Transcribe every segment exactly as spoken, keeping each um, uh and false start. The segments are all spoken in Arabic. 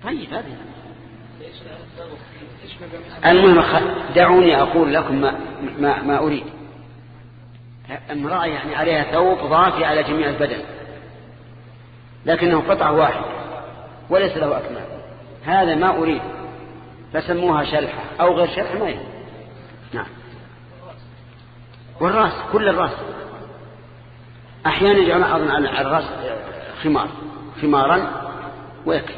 طيب هذه المهم دعوني أقول لكم ما, ما, ما أريد. امرأة يعني عليها ثوب ضافي على جميع البدن لكنه قطعة واحدة وليس له أكمام، هذا ما أريد، فسموها شلحة أو غير شلحة ما يهم. نعم. والرأس كل الرأس أحيانا يجعل أظن على الرأس خمار خمارا ويكفي.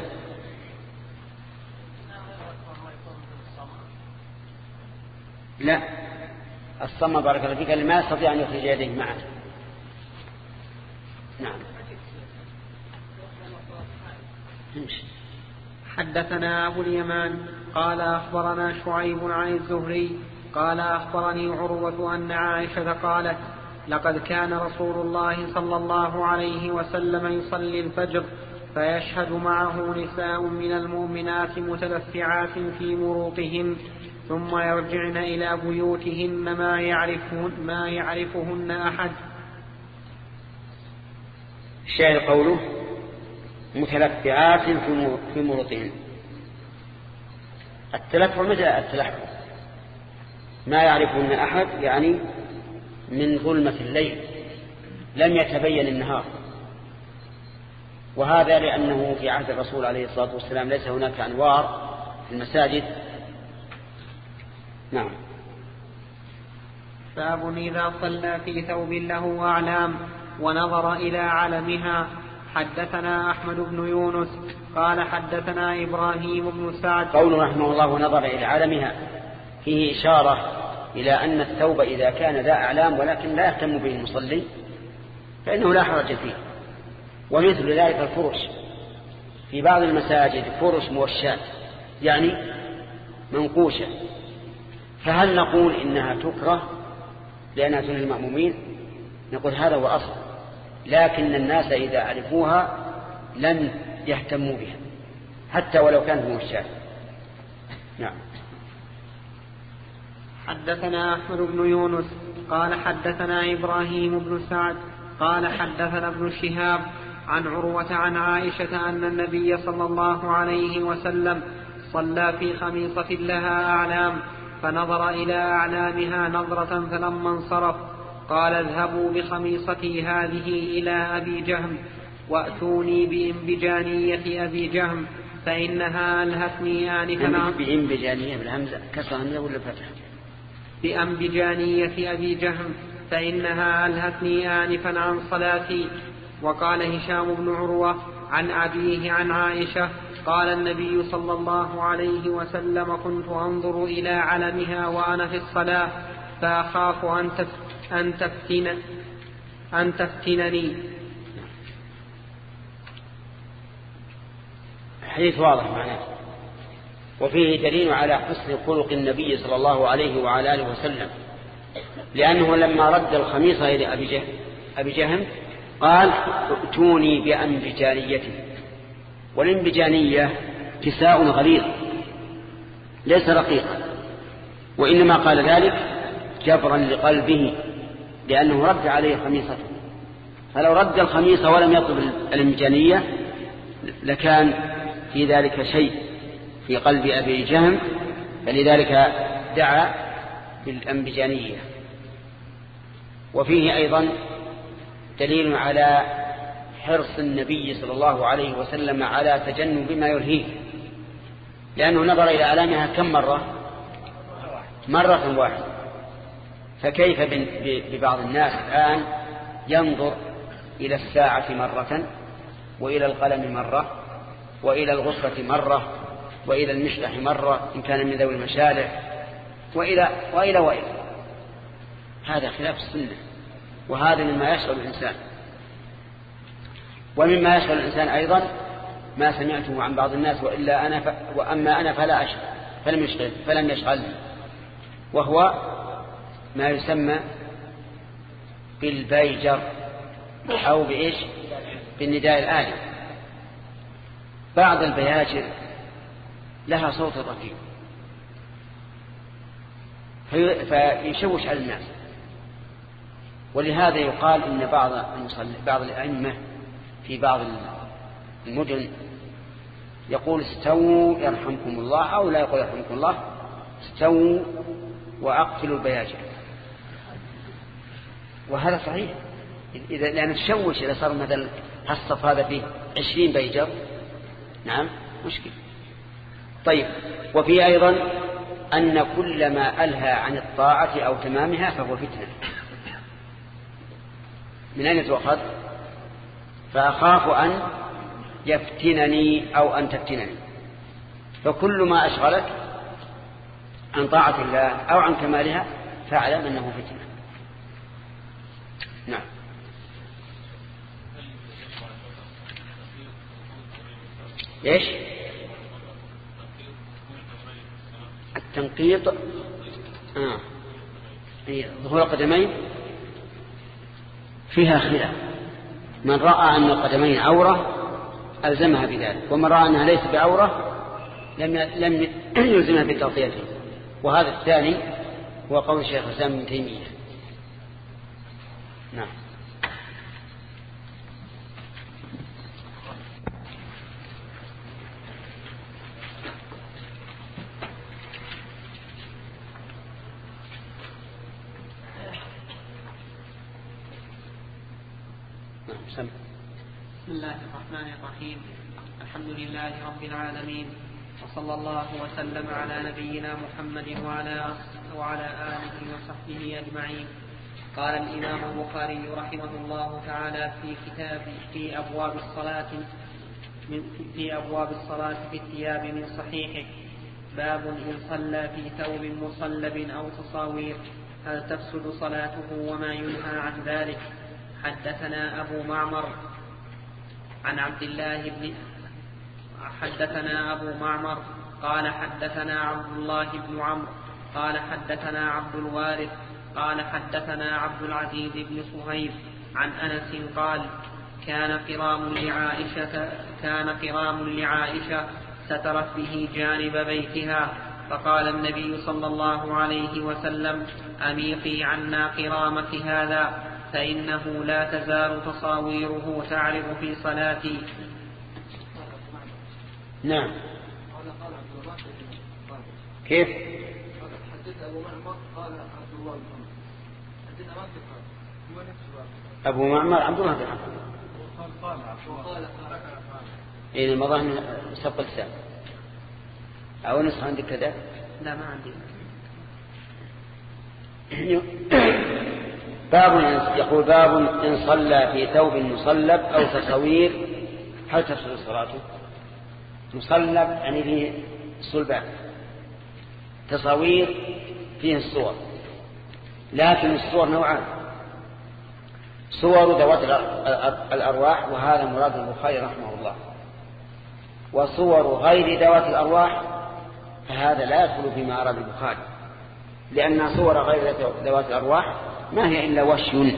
لا الصمة بارك الله فيك اللي ما يستطيع أن يخرج يديه معه. نعم. حدثنا أبو اليمان قال أخبرنا شعيب عن الزهري قال أخبرني عروة أن عائشة قالت لقد كان رسول الله صلى الله عليه وسلم يصلي الفجر فيشهد معه نساء من المؤمنات متلفعات في مروطهن ثم يرجعن إلى بيوتهن ما يعرفهن, ما يعرفهن أحد. الشاهد قوله متلفعات في مروطهن. التلفع مثل التلحف ما يعرفهن أحد يعني من ظلمة الليل لم يتبين النهار، وهذا لأنه في عهد الرسول عليه الصلاة والسلام ليس هناك أنوار في المساجد. نعم. باب إذا صلى في ثوب له أعلام ونظر إلى علمها. حدثنا أحمد بن يونس قال حدثنا إبراهيم بن سعد. قوله رحمه الله ونظر إلى علمها فيه إشارة إلى أن الثوب إذا كان ذا أعلام ولكن لا يهتم به المصلي فإنه لا حرج فيه. ومثل ذلك الفرش في بعض المساجد فرش موشات يعني منقوشة، فهل نقول إنها تكره لأنها سنة المأمومين؟ نقول هذا هو أصل، لكن الناس إذا عرفوها لم يهتموا بها حتى ولو كانت موشات. نعم. حدثنا أحمد بن يونس قال حدثنا إبراهيم بن سعد قال حدثنا ابن شهاب عن عروة عن عائشة أن النبي صلى الله عليه وسلم صلى في خميصة لها أعلام فنظر إلى أعلامها نظرة فلما انصرف قال اذهبوا بخميصتي هذه إلى أبي جهم وأتوني بإنبجانية أبي جهم فإنها ألهتني آنفا. بإنبجانية بالهمزة كسر همزة ولا فتح؟ بأنبجانية أبي جهم فإنها ألهتني آنفا عن صلاتي. وقال هشام بن عروة عن أبيه عن عائشة قال النبي صلى الله عليه وسلم كنت أنظر إلى علمها وأنا في الصلاة فأخاف أن تفتن أن تفتنني. حديث واضح معناه، وفيه دليل على حسن خلق النبي صلى الله عليه وعلى آله وسلم، لأنه لما رد الخميصة إلى أبي جهم, أبي جهم قال ائتوني بأنبجانيته. والانبجانية كساء غليظ ليس رقيقا، وإنما قال ذلك جبرا لقلبه لأنه رد عليه خميصته، فلو رد الخميصة ولم يطلب الانبجانية لكان في ذلك شيء في قلب أبي جهم، فلذلك دعا بالانبجانية. وفيه أيضا دليل على حرص النبي صلى الله عليه وسلم على تجنب ما يلهيه، لأنه نظر إلى أعلامها كم مرة؟ مرة واحدة. فكيف ببعض الناس الآن ينظر إلى الساعة مرة وإلى القلم مرة وإلى الغصة مرة وإلى المشلح مرة إن كان من ذوي المشالح وإلى وإلى وإلى. هذا خلاف السنة، وهذا مما يشغل الإنسان. ومما يشغل الإنسان أيضا ما سمعته عن بعض الناس وإلا أنا ف... وأما أنا فلا أشغل فلم يشغل فلم يشغلني، وهو ما يسمى بالبيجر أو بإيش بالنداء الآلي. بعض البياجر لها صوت رفيع في... فيشوش على الناس، ولهذا يقال إن بعض بعض الأئمة في بعض المدن يقول استووا يرحمكم الله، أو لا يقول يرحمكم الله استووا وأقتلوا البياجة. وهذا صحيح، إذا لأن تشوش إذا صار مثلا الصف هذا فيه عشرين بيجر، نعم مشكلة. طيب، وفي أيضا أن كل ما ألهى عن الطاعة أو تمامها فهو فتنة. من أين تؤخذ؟ فأخاف أن يفتنني أو أن تفتنني. فكل ما أشغلك عن طاعة الله أو عن كمالها فاعلم أنه فتنة. نعم. إيش؟ التنقيط آه. ظهور القدمين فيها خلاف. من رأى أن القدمين عورة ألزمها بذلك، ومن رأى أنها ليس بعورة لم لم يلزمها بتغطيته. وهذا الثاني هو قول الشيخ الإسلام ابن تيمية. نعم. بسم الله الرحمن الرحيم. الحمد لله رب العالمين، وصلى الله وسلم على نبينا محمد وعلى وعلى آله وصحبه أجمعين. قال الإمام البخاري رحمه الله تعالى في كتاب في أبواب الصلاة من في أبواب الصلاة في الثياب من صحيحه: باب إن صلى في ثوب مصلب أو تصاوير هل تفسد صلاته وما ينهى عن ذلك. حدثنا أبو معمر عن عبد الله بن حدثنا أبو معمر قال حدثنا عبد الله بن عمرو قال حدثنا عبد الوارث قال حدثنا عبد العزيز بن صهيب عن أنس قال: كان قرام لعائشة كان قرام لعائشة سترت به جانب بيتها، فقال النبي صلى الله عليه وسلم: أميقي عنا قرامك هذا، فإنه لا تزال تصاويره تعرض في صلاتي. نعم. كيف؟ أبو معمر عبد الله بن عمرو. إيه المظاهر سبق السام أو نسخة عندك كذا؟ لا ما عندي. باب يقول: باب إن صلى في ثوب مصلب أو تصوير هل تفسد صلاته؟ مصلب يعني فيه صلبان، تصوير فيه الصور، لكن الصور نوعان: صور ذوات الأرواح وهذا مراد البخاري رحمه الله، وصور غير ذوات الأرواح فهذا لا يدخل فيما أراد البخاري، لأن صور غير ذوات الأرواح ما هي إلا وشي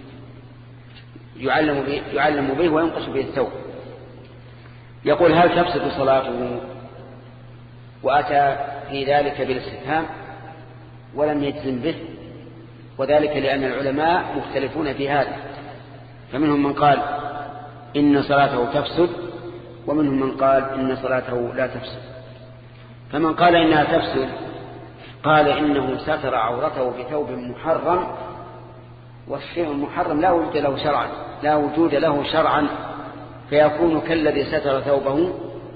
يعلم به, يعلم به وينقش به الثوب. يقول: هل تفسد صلاته؟ وأتى في ذلك بالاستفهام ولم يجزم به، وذلك لأن العلماء مختلفون في هذا، فمنهم من قال إن صلاته تفسد، ومنهم من قال إن صلاته لا تفسد. فمن قال إنها تفسد قال إنه ستر عورته بثوب محرم، والشيء المحرم لا وجود له شرعا لا وجود له شرعا فيكون كالذي ستر ثوبه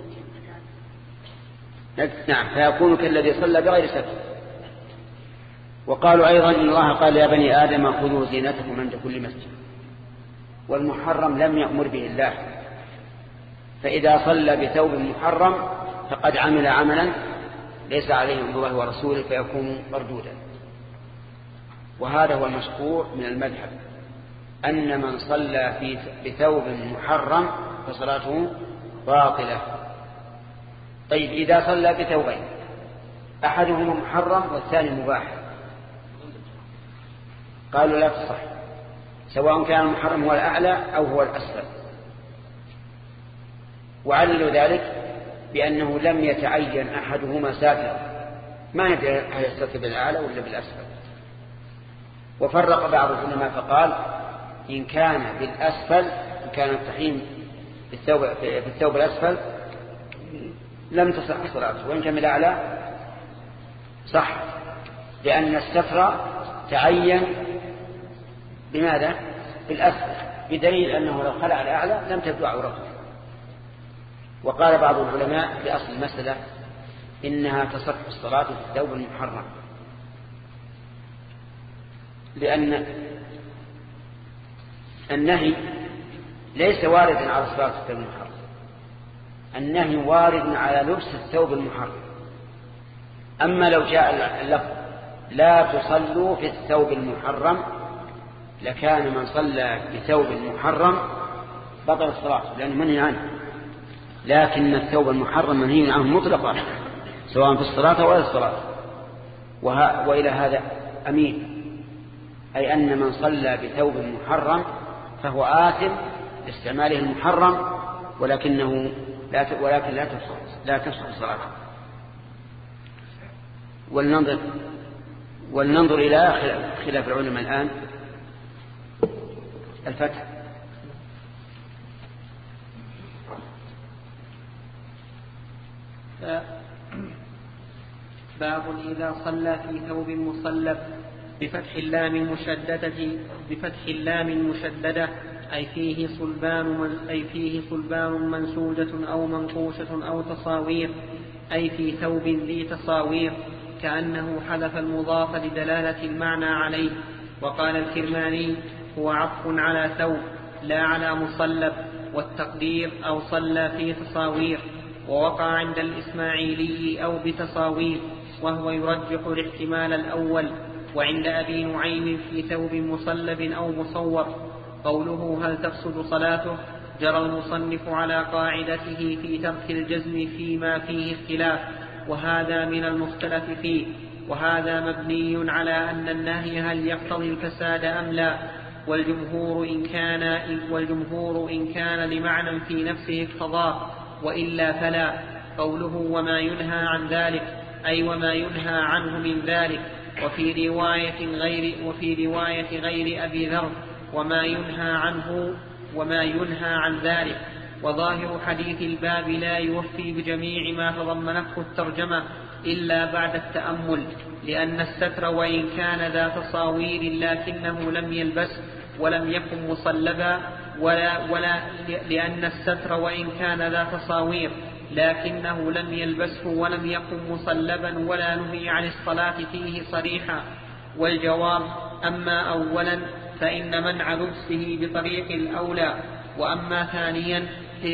نعم فيكون كالذي صلى بغير ستر. وقالوا أيضا إن الله قال: يا بني آدم خذوا زينتكم عند كل مسجد، والمحرم لم يأمر به الله، فإذا صلى بثوب محرم فقد عمل عملا ليس عليه من الله ورسوله فيكون مردودا. وهذا هو المشهور من المذهب، أن من صلى في بثوب محرم فصلاته باطلة. طيب، إذا صلى بثوبين أحدهما محرم والثاني مباح قالوا لا تصح، سواء كان المحرم هو الأعلى أو هو الأسفل، وعللوا ذلك بأنه لم يتعين أحدهما ساترا، ما ندري هل يستتر بالأعلى ولا بالأسفل. وفرق بعض العلماء فقال: إن كان بالأسفل، إن كان التحريم في الثوب, في الثوب الأسفل لم تصح صلاته، وإن كان الأعلى صح، لأن الستر تعين بماذا؟ بالأسفل، بدليل أنه لو خلع الأعلى لم تبدو عورته. وقال بعض العلماء بأصل المسألة إنها تصح الصلاة في الثوب المحرم، لأن النهي ليس واردا على الصلاة في الثوب المحرم، النهي وارد على لبس الثوب المحرم. أما لو جاء اللفظ لا تصلوا في الثوب المحرم لكان من صلى بثوب محرم بطل الصلاة لأنه منهي عنه، لكن الثوب المحرم منهي عنه مطلقا سواء في الصلاة ولا الصلاة. وه... وإلى هذا أمين، أي أن من صلى بثوب محرم فهو آثم لاستعماله المحرم، ولكنه لا ت... ولكن لا تصح لا تصح صلاته. ولننظر ولننظر إلى خلاف العلماء الآن. الفتح باب إذا صلى في ثوب مصلب بفتح اللام المشددة بفتح اللام المشددة أي فيه صلبان من أي فيه صلبان منسوجة أو منقوشة أو تصاوير، أي في ثوب ذي تصاوير، كأنه حذف المضاف لدلالة المعنى عليه. وقال الكرماني هو عطف على ثوب لا على مصلب، والتقدير أو صلى في تصاوير. ووقع عند الإسماعيلي أو بتصاوير، وهو يرجح الاحتمال الأول. وعند أبي نعيم في ثوب مصلب أو مصور. قوله هل تفسد صلاته جرى المصنف على قاعدته في ترك الجزم فيما فيه اختلاف، وهذا من المختلف فيه، وهذا مبني على أن النهي هل يقتضي الفساد أم لا، والجمهور إن كان والجمهور إن كان لمعنى في نفسه اقتضاه، وإلا فلا. قوله وما ينهى عن ذلك أي وما ينهى عنه من ذلك. وفي رواية غير وفي رواية غير أبي ذر وما ينهى عنه وما ينهى عن ذلك. وظاهر حديث الباب لا يوفي بجميع ما تضمنته الترجمة إلا بعد التأمل، لأن الستر وإن كان ذا تصاوير لكنه لم يلبس ولم يكن مصلبا، ولا, ولا لأن الستر وإن كان ذا تصاوير لكنه لم يلبسه ولم يكن مصلبا ولا نهي عن الصلاة فيه صريحا. والجواب أما أولا فإن منع لبسه بطريق الأولى، وأما ثانيا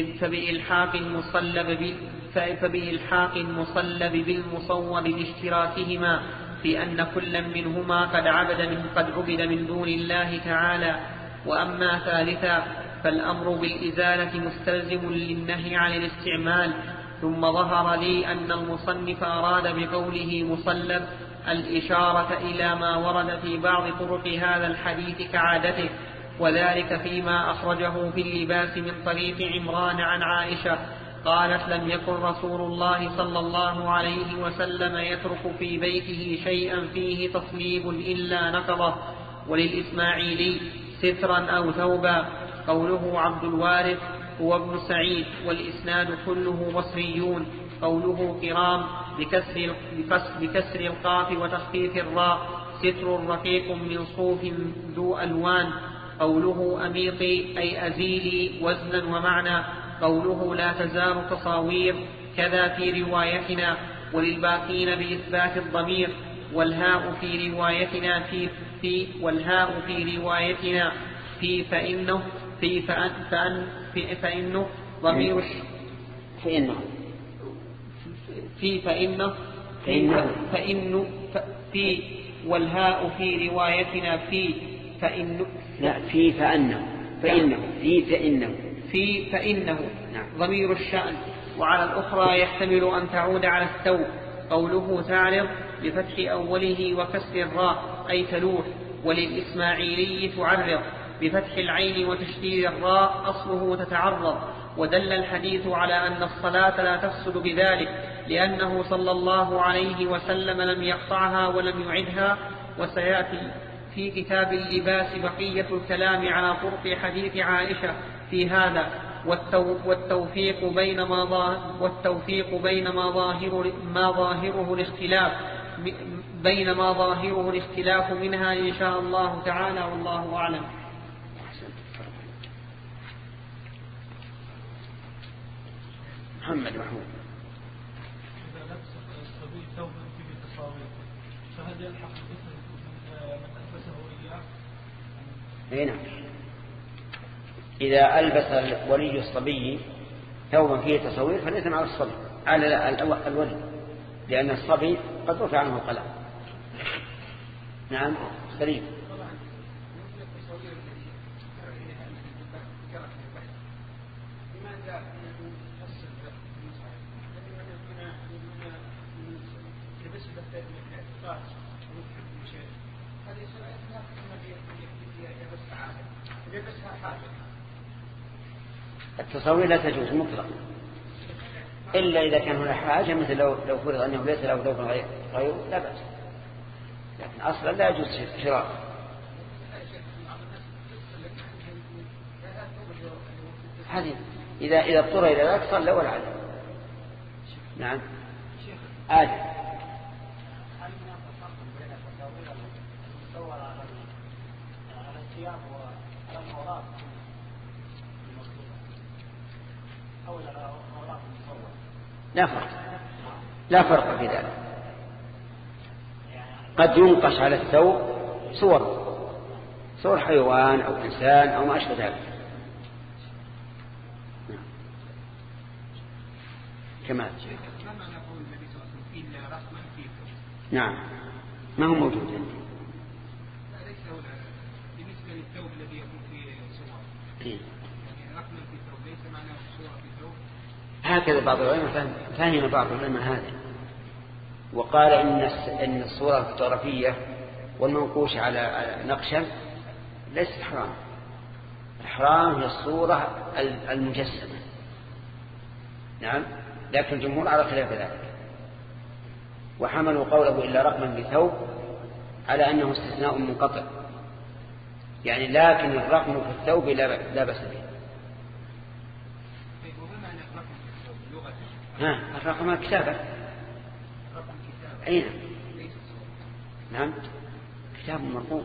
فبإلحاق المصلب فبإلحاق المصلب بالمصور لاشتراكهما في أن كل منهما قد عبد من قد عبد من دون الله تعالى. وأما ثالثا فالأمر بالإزالة مستلزم للنهي عن الاستعمال. ثم ظهر لي أن المصنف أراد بقوله مصلب الإشارة إلى ما ورد في بعض طرق هذا الحديث كعادته، وذلك فيما أخرجه في اللباس من طريق عمران عن عائشة قالت لم يكن رسول الله صلى الله عليه وسلم يترك في بيته شيئا فيه تصليب إلا نقضه. وللإسماعيلي سترا أو ثوبا. قوله عبد الوارث هو ابن سعيد، والإسناد كله بصريون. قوله كرام بكسر, بكسر القاف وتخفيف الراء، ستر رقيق من صوف ذو ألوان. قوله أميطي أي أزيلي وزنا ومعنى. قوله لا تزال تصاوير كذا في روايتنا، وللباقين بإثبات الضمير. والهاء في روايتنا في, في والهاء في روايتنا في فإنه في فأن فأن في فإنه ضمير فإنه في فإنه في فإنه في والهاء في روايتنا في فإنه لا في فأنه فإنه في فإنه في فإنه ضمير الشأن. وعلى الأخرى يحتمل أن تعود على الثوب. قوله تعرض بفتح أوله وكسر الراء أي تلوح. وللإسماعيلي تعرض بفتح العين وتشديد الراء أصله تتعرض. ودل الحديث على أن الصلاة لا تفسد بذلك، لأنه صلى الله عليه وسلم لم يقطعها ولم يعدها. وسيأتي في كتاب اللباس بقية الكلام على طرق حديث عائشة في هذا. والتوفيق بين ما ظاهر والتوفيق بين ما ظاهر ما ظاهره الاختلاف بين ما ظاهره الاختلاف منها إن شاء الله تعالى، والله أعلم. محمد محمود. إذا لبس الصبي ثوبا فيه تصاوير فهل يلحق الإثم من ألبسه إياه؟ أي نعم. إذا ألبس ولي الصبي ثوبا فيه تصوير فالإثم على الصبي على الولي، لأن الصبي قد رفع عنه القلم. نعم سليم. التصوير لا تجوز مطلقا إلا إذا كان هناك حاجة، مثل لو لو فرض أنه ليس له ثوب غير لا بأس، لكن أصلا لا يجوز شراء. هذه إذا إذا اضطر إلى ذلك صلى ولا عليه. نعم آدم. لا فرق لا فرق في ذلك. قد ينقش على الثوب صور صور حيوان أو إنسان أو ما أشبه ذلك. كما نعم ما هو موجود عندي. بالنسبة للثوب الذي يكون فيه صور رقما في الثوب ليس معناه صورة في الثوب. هكذا بعض العلماء فهم بعض العلماء هذا وقال إن إن الصورة الفوتوغرافية والمنقوش على نقشا ليست حرام. الحرام هي الصورة المجسمة. نعم لكن الجمهور على خلاف ذلك، وحملوا قوله إلا رقما بثوب على أنه استثناء منقطع، يعني لكن الرقم في الثوب لا بأس به. ها الرقم الكتابة. أين؟ نعم كتاب مرقوم.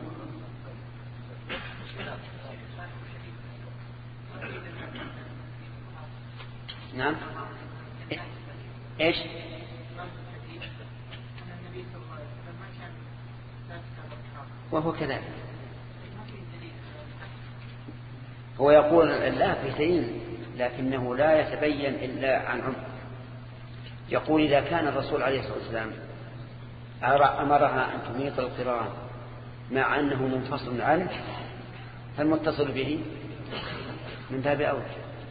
نعم إيش؟ وهو كذلك. هو يقول الله في دين لكنه لا يتبين إلا عن عمق. يقول إذا كان الرسول عليه الصلاة والسلام أمرها أن تميط القران مع أنه منفصل عنه فالمتصل به من باب أولى.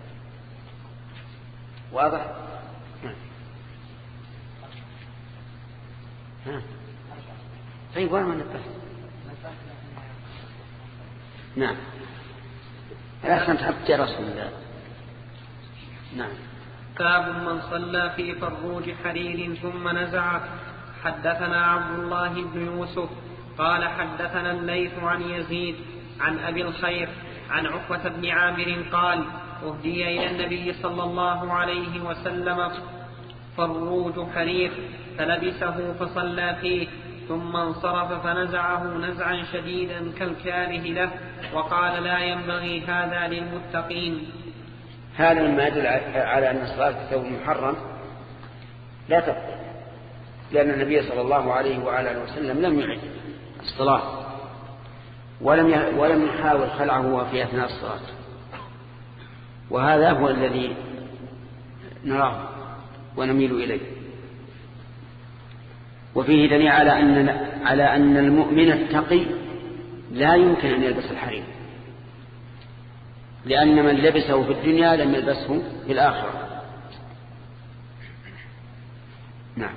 واضح؟ ها طيب وين من البحث؟ نعم الأحسن تحط رسول الله. نعم. باب من صلى في فروج حرير ثم نزعه. حدثنا عبد الله بن يوسف قال حدثنا الليث عن يزيد عن أبي الخير عن عقبة بن عامر قال أهدي إلى النبي صلى الله عليه وسلم فروج حرير فلبسه فصلى فيه ثم انصرف فنزعه نزعا شديدا كالكاره له وقال لا ينبغي هذا للمتقين. هذا مما يدل على أن الصلاة في ثوب محرم لا تبطل، لأن النبي صلى الله عليه وآله وسلم لم يعد الصلاة ولم ولم يحاول خلعه في أثناء الصلاة، وهذا هو الذي نراه ونميل إليه. وفيه دليل على أن على أن المؤمن التقي لا يمكن أن يلبس الحرير، لأن من لبسه في الدنيا لم يلبسه في الآخرة. نعم.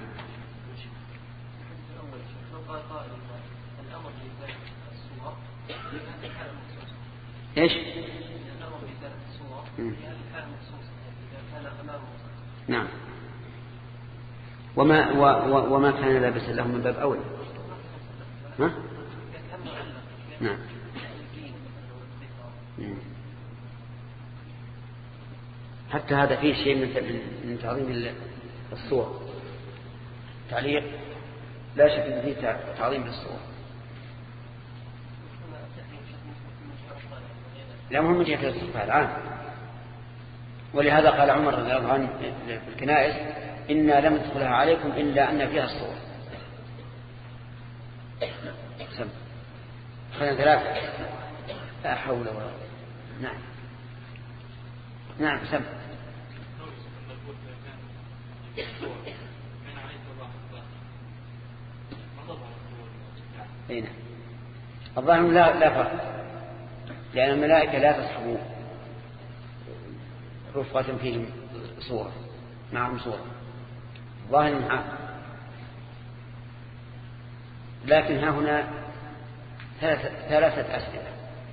إيش؟ نعم. وما و وما كان لابسا له من باب أولى. ها؟ نعم. حتى هذا فيه شيء من تعظيم الصور. تعليق لا شك أن فيه تعظيم للصور. لا مهم من جهة الاستقبال العام. ولهذا قال عمر رضي الله عنه في الكنائس إنا لم ندخلها عليكم إلا أن فيها الصور. سم خلنا ثلاثة لا حول ولا قوة. نعم نعم سم هنا الظاهر لا لا فرق، لأن الملائكة لا تصحب رفقة فيهم صورة معهم صورة ظاهر معهم. لكن ها هنا ثلاثة أسئلة.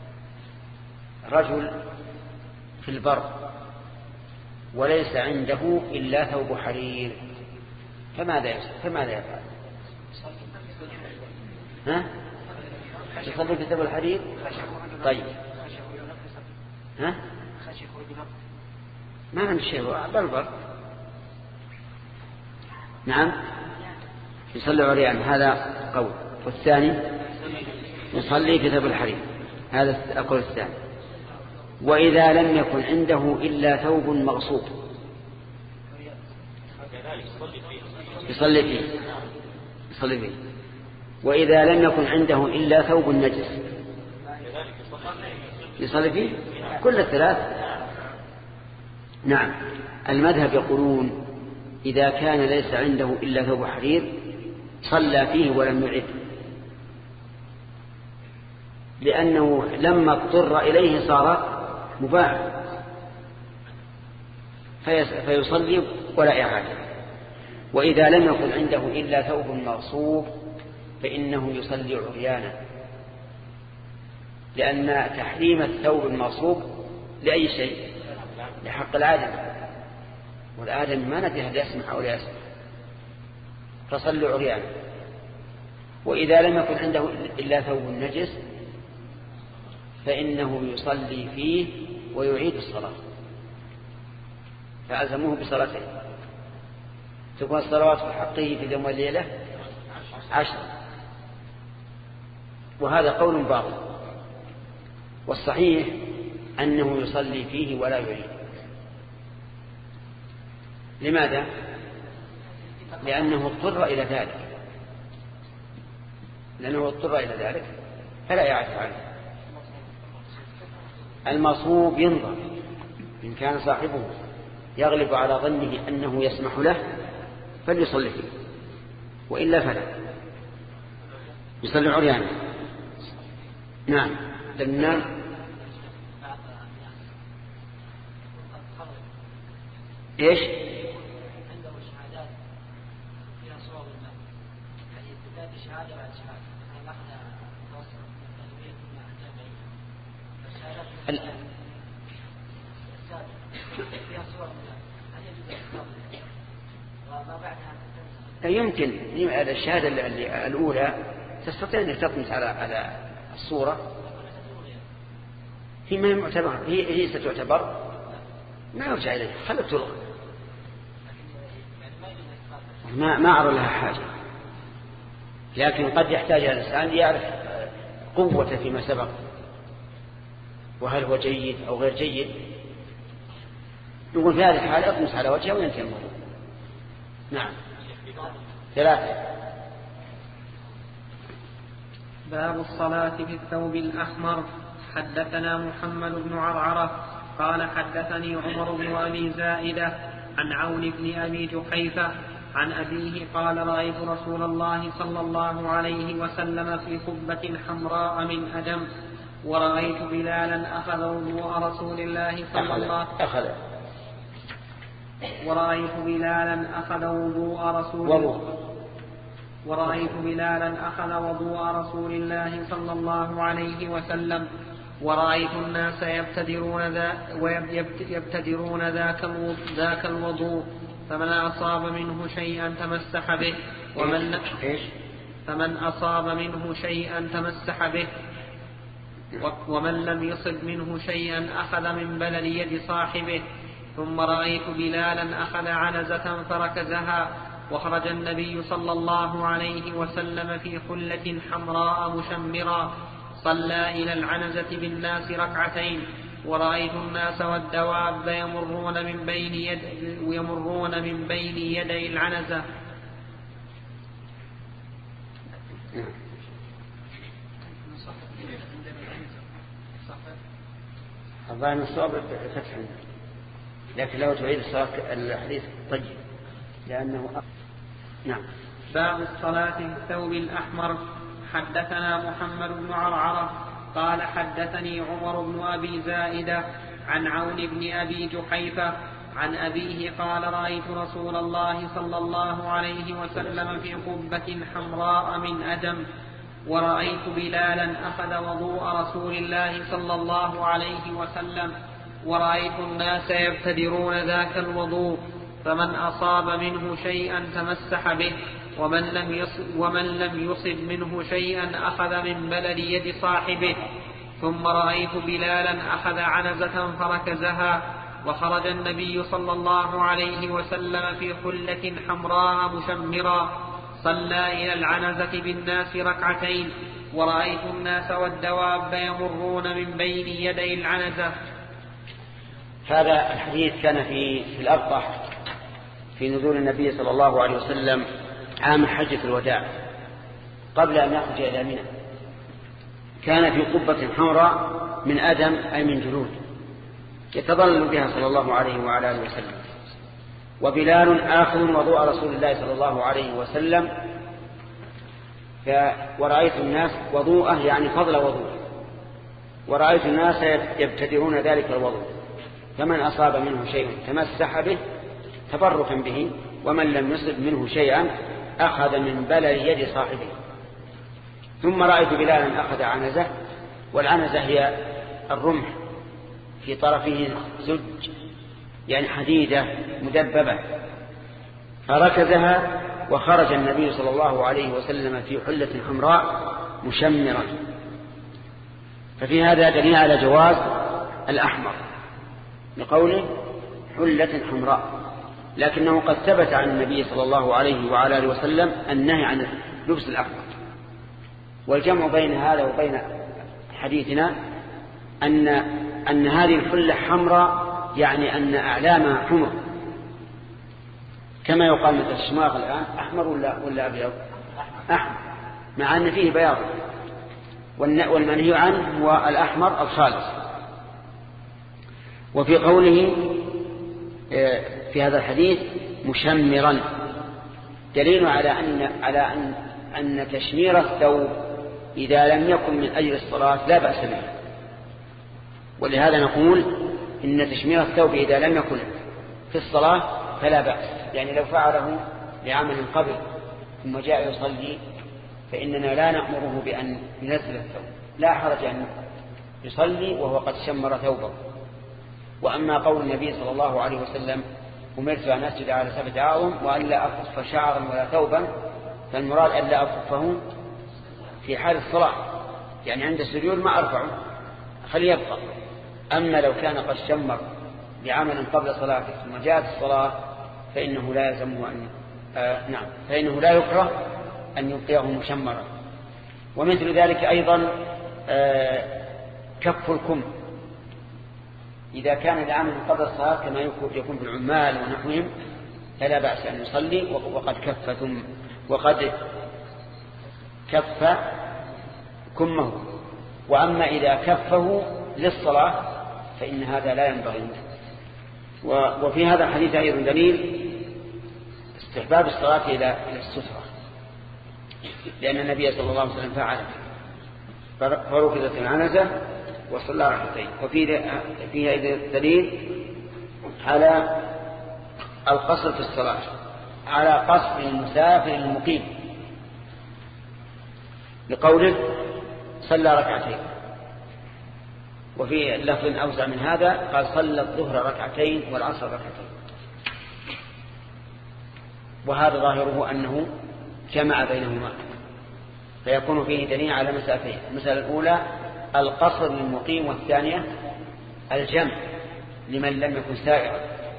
رجل في البر وليس عنده إلا ثوب حرير فماذا يفعل؟ فماذا يفعل؟ ها؟ يصلي في ثوب الحرير؟ طيب ها؟ ما عندي شيء بالبر. نعم يصلي عريان هذا قول. والثاني يصلي في ثوب الحرير هذا القول الثاني. وإذا لم يكن عنده إلا ثوب مغصوب يصلي فيه يصلي فيه. وإذا لم يكن عنده إلا ثوب نجس يصلي فيه كل الثلاث. نعم المذهب يقولون إذا كان ليس عنده إلا ثوب حرير صلى فيه ولم يعد، لأنه لما اضطر إليه صار مباح فيصلي ولا إعادة. وإذا لم يكن عنده إلا ثوب مغصوب فإنه يصلي عريانا، لأن تحريم الثوب المغصوب لأي شيء؟ لحق الآدم، والآدم ما ندري هل يسمح أو لا يسمح، فصلوا عريانا. وإذا لم يكن عنده إلا ثوب نجس فإنه يصلي فيه ويعيد الصلاة، فألزموه بصلاتين. تكون الصلوات في حقه في يوم والليلة عشر، وهذا قول باطل. والصحيح أنه يصلي فيه ولا يعيد. لماذا؟ لأنه اضطر إلى ذلك لأنه اضطر إلى ذلك فلا يعرف عنه. المصوب ينظر إن كان صاحبه يغلب على ظنه أنه يسمح له فليصلي فيه، وإلا فلا يصلي عريانا. نعم لأن إيش عنده شهادات فيها صور الله، يعني تبدأ شهادة بعد شهادة، يعني ما احنا نوصل التنبيه كنا أحجام بعيدة الشهادات فيها صور الله، هل يجوز التصرف وما بعدها يمكن الشهادة الأولى تستطيع أن تطمس على على الصورة هي ما معتبر، هي هي ستعتبر ما يرجع إليه، خلت تلغى، ما ما أرى لها حاجة. لكن قد يحتاج الإنسان ليعرف قوته فيما سبق وهل هو جيد أو غير جيد، يقول في هذه الحالة اطمس على وجهه وينتهي الموضوع. نعم ثلاثة. باب الصلاة في الثوب الأحمر. حدثنا محمد بن عرعرة قال حدثني عمر بن أبي زائدة عن عون بن أبي جحيفة عن أبيه قال رأيت رسول الله صلى الله عليه وسلم في قبة حمراء من أدم، ورأيت بلالا أخذ وضوء رسول الله صلى الله أخذ ورأيت بلالا أخذ وضوء رسول الله ورأيت بلالا أخذ وضوء رسول الله صلى الله عليه وسلم، ورأيت الناس يبتدرون ذا ويبتدرون ذاك ذاك الوضوء، فمن أصاب منه شيئا تمسح به ومن فمن أصاب منه شيئا تمسح به ومن لم يصب منه شيئا أخذ من بلل يد صاحبه، ثم رأيت بلالا أخذ عنزة فركزها، وخرج النبي صلى الله عليه وسلم في حلة حمراء مشمرا، صلى إلى العنزة بالناس ركعتين، ورأيت الناس والدواب يمرون من بين يد يمرون من بين يدي العنزة. الظاهر الصواب فتح، لكن لو تعيد الحديث طيب لأنه أ... نعم. باب الصلاة في الثوب الأحمر. حدثنا محمد بن عرعرة قال حدثني عمر بن أبي زائدة عن عون بن أبي جحيفة عن أبيه قال رأيت رسول الله صلى الله عليه وسلم في قبة حمراء من أدم، ورأيت بلالا أخذ وضوء رسول الله صلى الله عليه وسلم، ورأيت الناس يبتدرون ذاك الوضوء، فمن أصاب منه شيئا تمسح به، ومن لم يصب, ومن لم يصب منه شيئا أخذ من بلد يد صاحبه. ثم رأيت بلالا أخذ عنزة فركزها، وخرج النبي صلى الله عليه وسلم في حلة حمراء مشمرا، صلى إلى العنزة بالناس ركعتين، ورأيت الناس والدواب يمرون من بين يدي العنزة. هذا الحديث كان في في الأبطح في نزول النبي صلى الله عليه وسلم عام حجة الوداع قبل أن يخرج إلى منى. كان في قبة حمراء من أدم أي من جلود يتظلل بها صلى الله عليه وعلى آله وسلم، وبلال آخذ وضوء رسول الله صلى الله عليه وسلم، ورأيت الناس وضوءه يعني فضل وضوء، ورأيت الناس يبتدرون ذلك الوضوء، فمن أصاب منه شيء تمسح به تبركا به، ومن لم يصب منه شيئا أخذ من بلل يد صاحبه. ثم رأيت بلالا أخذ عنزة، والعنزة هي الرمح في طرفه زج يعني حديدة مدببة، فركزها، وخرج النبي صلى الله عليه وسلم في حلة حمراء مشمرا. ففي هذا دليل على جواز الأحمر لقوله حلة حمراء، لكنه قد ثبت عن النبي صلى الله عليه وعلى آله وسلم النهي عن لبس الأحمر. والجمع بين هذا وبين حديثنا أن أن هذه الحلة حمراء يعني أن أعلامها حمر، كما يقال مثل الشماغ الآن أحمر ولا ولا أبيض؟ أحمر، مع أن فيه بياض، والمنهي عنه هو الأحمر الخالص. وفي قوله في هذا الحديث مشمرا دليل على أن على أن أن تشمير الثوب إذا لم يكن من أجل الصلاة لا بأس به. ولهذا نقول إن تشمير الثوب إذا لم يكن في الصلاة فلا بأس، يعني لو فعله لعمل قبل ثم جاء يصلي فإننا لا نأمره بأن ينزل الثوب، لا حرج أن يصلي وهو قد شمر ثوبه. وأما قول النبي صلى الله عليه وسلم أمرت أن أسجد على سبعة أعظم وأن لا أكف شعرا ولا ثوبا، فالمراد أن لا أكفه في حال الصلاة، يعني عند السجود ما أرفعه خليه يبقى. أما لو كان قد شمر بعمل قبل صلاته ثم جاءت الصلاة فإنه لا يلزمه أن آه نعم فإنه لا يكره أن يبقيه مشمرا. ومثل ذلك أيضا آه كف الكم إذا كان العمل قبل الصلاة كما يكون في العمال ونحوهم فلا بأس أن يصلي وقد كف ثم وقد كف كمه. وأما إذا كفه للصلاة فإن هذا لا ينبغي. وفي هذا الحديث أيضا دليل استحباب الصلاة إلى السترة، لأن النبي صلى الله عليه وسلم فعل فركزت العنزة وصلى ركعتين. وفيها أيضا دليل على القصر في الصلاة، على قصر المسافر المقيم، لقوله صلى ركعتين. وفي لفظ أوسع من هذا قال صلى الظهر ركعتين والعصر ركعتين، وهذا ظاهره أنه جمع بينهما، فيكون فيه دليل على مسألتين: المسألة الأولى القصر للمقيم، والثانية الجمع لمن لم يكن سائرا.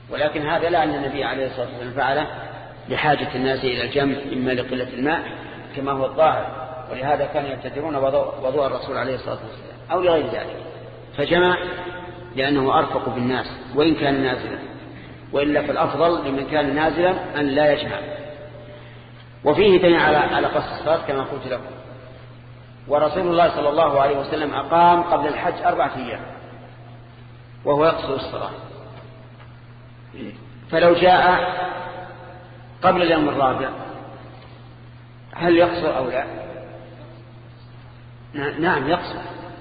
ولكن هذا لا أن النبي عليه الصلاة والسلام فعله لحاجة الناس إلى الجمع إما لقلة الماء كما هو الظاهر، ولهذا كانوا يعتذرون وضوء الرسول عليه الصلاة والسلام أو لغير ذلك، فجمع لأنه أرفق بالناس وإن كان نازلا، وإلا فالأفضل لمن كان نازلا أن لا يجمع. وفيه دليل على على قص الصلاة كما قلت لكم. ورسول الله صلى الله عليه وسلم أقام قبل الحج أربعة أيام وهو يقصر الصلاة، فلو جاء قبل اليوم الرابع هل يقصر أو لا؟ نعم يقصر.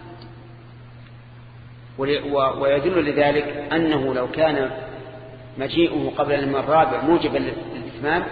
ويدل لذلك أنه لو كان مجيئه قبل اليوم الرابع موجبا للإتمام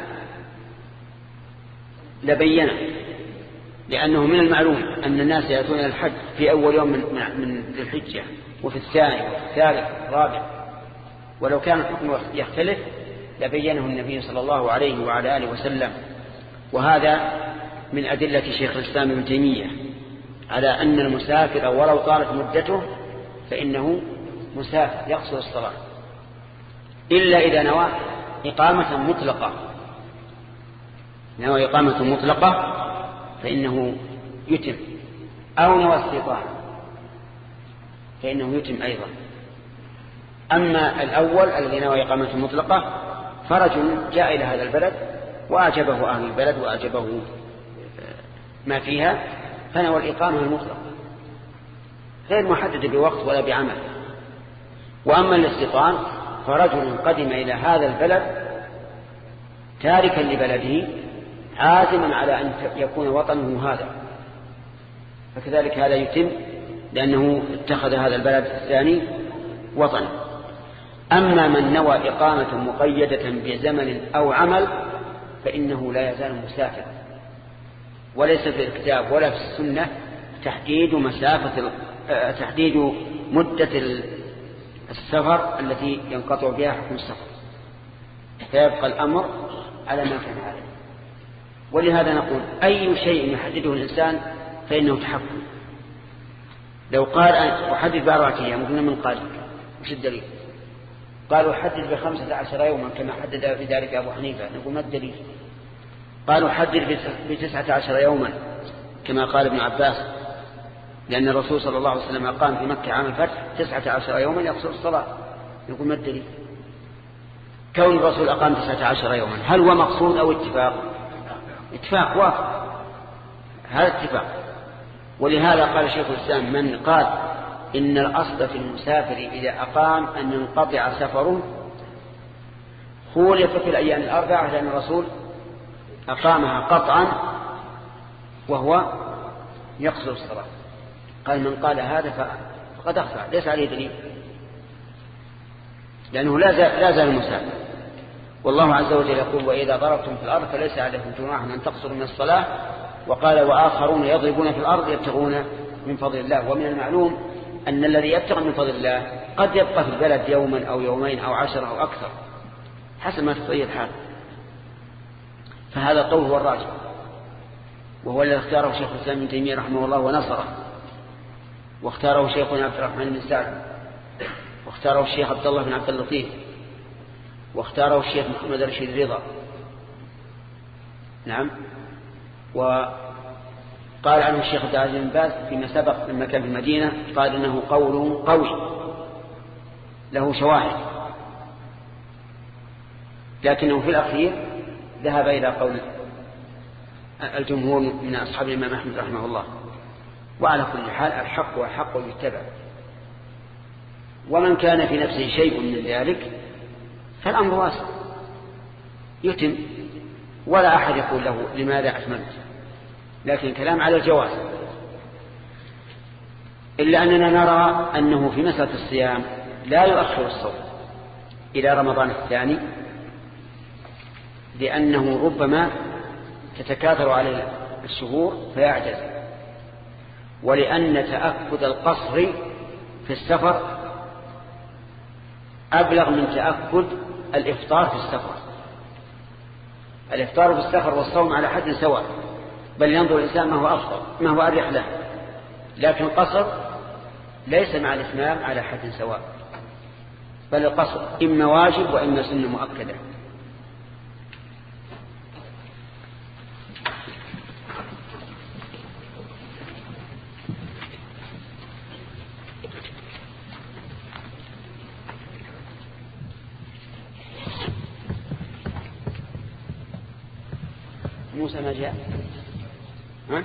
لبينه، لأنه من المعلوم أن الناس يأتون إلى الحج في أول يوم من من الحجة وفي الثاني وفي الثالث الرابع، ولو كان الحكم يختلف لبينه النبي صلى الله عليه وعلى آله وسلم. وهذا من أدلة شيخ الإسلام ابن تيمية على أن المسافر ولو طالت مدته فإنه مسافر يقصر الصلاة، إلا إذا نوى إقامة مطلقة، نوى إقامة مطلقة فإنه يتم، أو نوى استيطان فإنه يتم أيضا. أما الأول الذي نوى إقامة مطلقة فرجل جاء إلى هذا البلد وأعجبه أهل البلد وأعجبه ما فيها فنوى الإقامة المطلقة غير محدد بوقت ولا بعمل. وأما الاستيطان فرجل قدم إلى هذا البلد تاركا لبلده عازما على أن يكون وطنه هذا، فكذلك هذا يتم لأنه اتخذ هذا البلد الثاني وطنا. أما من نوى إقامة مقيدة بزمن أو عمل فإنه لا يزال مسافر، وليس في الكتاب ولا في السنة تحديد مسافة تحديد مدة السفر التي ينقطع بها حكم السفر، فيبقى الأمر على ما كان عليه. ولهذا نقول أي شيء يحدده الإنسان فإنه تحكم. لو قال أحدد بأربعة أيام قلنا من قال وش الدليل؟ قالوا حدد بخمسة عشر يوما كما حدد في ذلك أبو حنيفة، نقول ما الدليل؟ قالوا حدد بتسعة عشر يوما كما قال ابن عباس، لأن الرسول صلى الله عليه وسلم أقام في مكة عام الفتح تسعة عشر يوما يقصر الصلاة، نقول ما الدليل؟ كون الرسول أقام تسعة عشر يوما هل هو مقصود أو اتفاق؟ اتفاق واقع، هذا اتفاق. ولهذا قال شيخ الإسلام من قال إن الأصل في المسافر إذا أقام أن ينقطع سفره خولف في الأيام الأربعة، لأن الرسول أقامها قطعا وهو يقصر الصلاة. قال من قال هذا فقد أخطأ، ليس عليه دليل، لأنه لا زال, لا زال المسافر. والله عز وجل يقول وإذا ضربتم في الأرض فليس عليكم جناح أن تقصروا من الصلاة، وقال وآخرون يضربون في الأرض يبتغون من فضل الله. ومن المعلوم أن الذي يبتغي من فضل الله قد يبقى في البلد يوما أو يومين أو عشر أو أكثر حسب ما تطير الحال. فهذا القول هو الراجح، وهو الذي اختاره شيخ الإسلام ابن تيمية رحمه الله ونصره، واختاره شيخنا عبد الرحمن بن سعد، واختاره الشيخ عبد الله بن عبد اللطيف، واختاره الشيخ محمد رشيد رضا. نعم. وقال عنه الشيخ عبد العزيز بن باز فيما سبق لما كان في المدينة قال إنه قول قوي له شواهد، لكنه في الأخير ذهب إلى قول الجمهور من أصحاب الإمام أحمد رحمه الله. وعلى كل حال الحق والحق يتبع، ومن كان في نفسه شيء من ذلك فالأمر واسع يتم، ولا أحد يقول له لماذا أتممت، لكن الكلام على الجواز. إلا أننا نرى أنه في مسألة الصيام لا يؤخر الصوم إلى رمضان الثاني، لأنه ربما تتكاثر عليه الشهور فيعجز، ولأن تأكد القصر في السفر أبلغ من تأكد الإفطار في السفر. الإفطار في السفر والصوم على حد سواء، بل ينظر الإنسان ما هو أفضل ما هو أريح له، لكن القصر ليس مع الإتمام على حد سواء، بل القصر إما واجب وإما سنة مؤكدة. موسى ما جاء؟ ها؟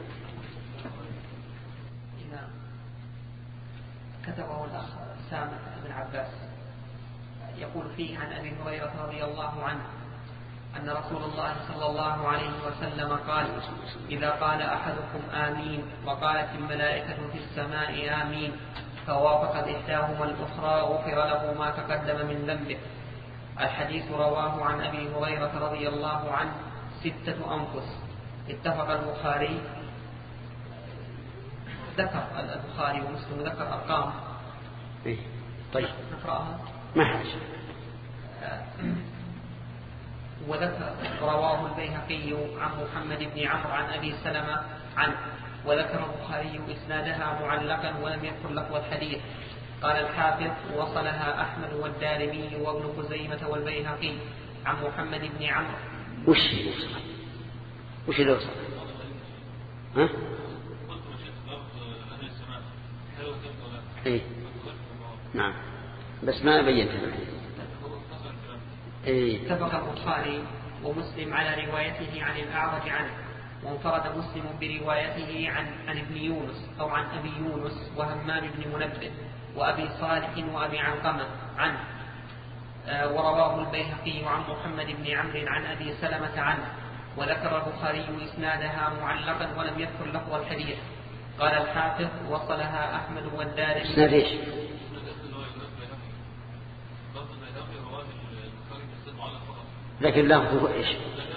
إذا كتبه الأخ سامح بن عباس يقول فيه عن أبي هريرة رضي الله عنه أن رسول الله صلى الله عليه وسلم قال: إذا قال أحدكم آمين وقالت الملائكة في السماء آمين فوافقت إحداهما الأخرى غفر له ما تقدم من ذنبه. الحديث رواه عن أبي هريرة رضي الله عنه ستة أنفس. اتفق البخاري ذكر البخاري ومسلم ذكر أرقام. إيه؟ طيب نقرأها. ما حاجة. وذكر رواه البيهقي عن محمد بن عمرو عن أبي سلمة عنه، وذكر البخاري إسنادها معلقا ولم يذكر لفظ الحديث. قال الحافظ: وصلها أحمد والدارمي وابن خزيمة والبيهقي عن محمد بن عمرو. وش يوصل؟ وش يوصل؟ ها؟ إيه؟ نعم، بس ما بينتها. إيه؟ اتفق البخاري ومسلم على روايته عن الأعرج عنه، وانفرد مسلم بروايته عن عن ابن يونس أو عن أبي يونس وهمام بن منبه وأبي صالح وأبي علقمة عنه. آه ورواه البيهقي عن محمد بن عمرو عن أبي سلمة عنه، وذكر البخاري إسنادها معلقا ولم يذكر لفظ الحديث. قال الحافظ: وصلها أحمد والدارمي. إسناد إيش؟ لكن لفظه إيش؟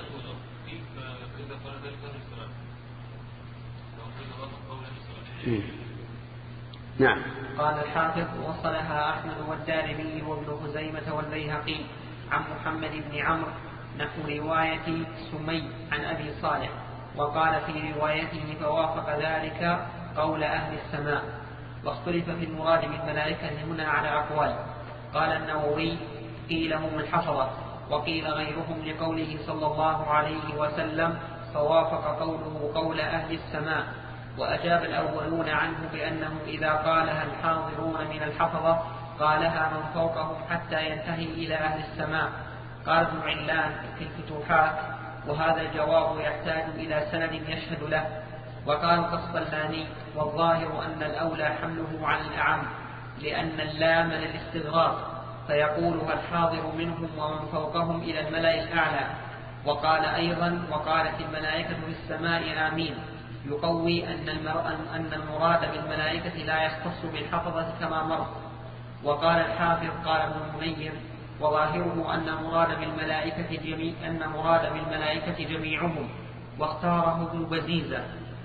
نعم. قال الحافظ: وصلها أحمد والدارمي وابن خزيمة والبيهقي عن محمد بن عمرو نحو رواية سمي عن أبي صالح، وقال في روايته: فوافق ذلك قول أهل السماء. واختلف في المراد بالملائكة هنا على أقوال. قال النووي: قيل هم الحفظة، وقيل غيرهم لقوله صلى الله عليه وسلم: فوافق قوله قول أهل السماء. وأجاب الأولون عنه بأنه إذا قالها الحاضرون من الحفظة قالها من فوقهم حتى ينتهي إلى أهل السماء. قال ابن علان في الفتوحات: وهذا الجواب يحتاج إلى سند يشهد له. وقال القسطلاني: والظاهر أن الأولى حمله على الأعم، لأن اللام للاستغراق، فيقولها الحاضر منهم ومن فوقهم إلى الملأ الأعلى. وقال أيضا: وقالت الملائكة في السماء آمين، يقوي أن أن المراد بالملائكة لا يختص بالحفظة كما مر. وقال الحافظ: قال ابن المنير: وظاهره أن المراد بالملائكة جميع أن مراد بالملائكة جميعهم، واختاره ابن بزيزة.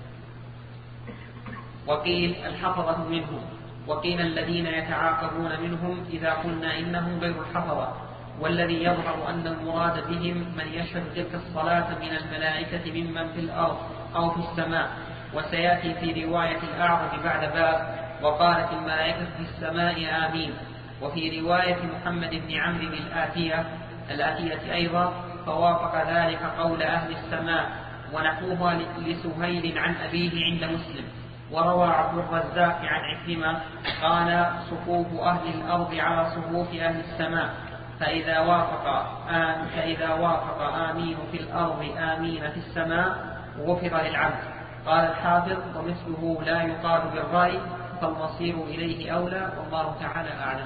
وقيل الحفظة منهم، وقيل الذين يتعاقبون منهم إذا قلنا إنهم غير الحفظة. والذي يظهر أن المراد بهم من يشهد تلك الصلاة من الملائكة ممن في الأرض أو في السماء. وسيأتي في رواية الأعرج بعد باب: وقالت الملائكة في السماء آمين. وفي رواية محمد بن عمرو الآتية الآتية أيضا: فوافق ذلك قول أهل السماء. ونحوها لسهيل عن أبيه عند مسلم. وروى عبد الرزاق عن عكرمة قال: صفوف أهل الأرض على صفوف أهل السماء، فإذا وافق آم فإذا وافق آمين في الأرض آمين في السماء غفر للعبد. قال الحافظ: ومثله لا يقال بالرأي، فالمصير إليه أولى، والله تعالى أعلم.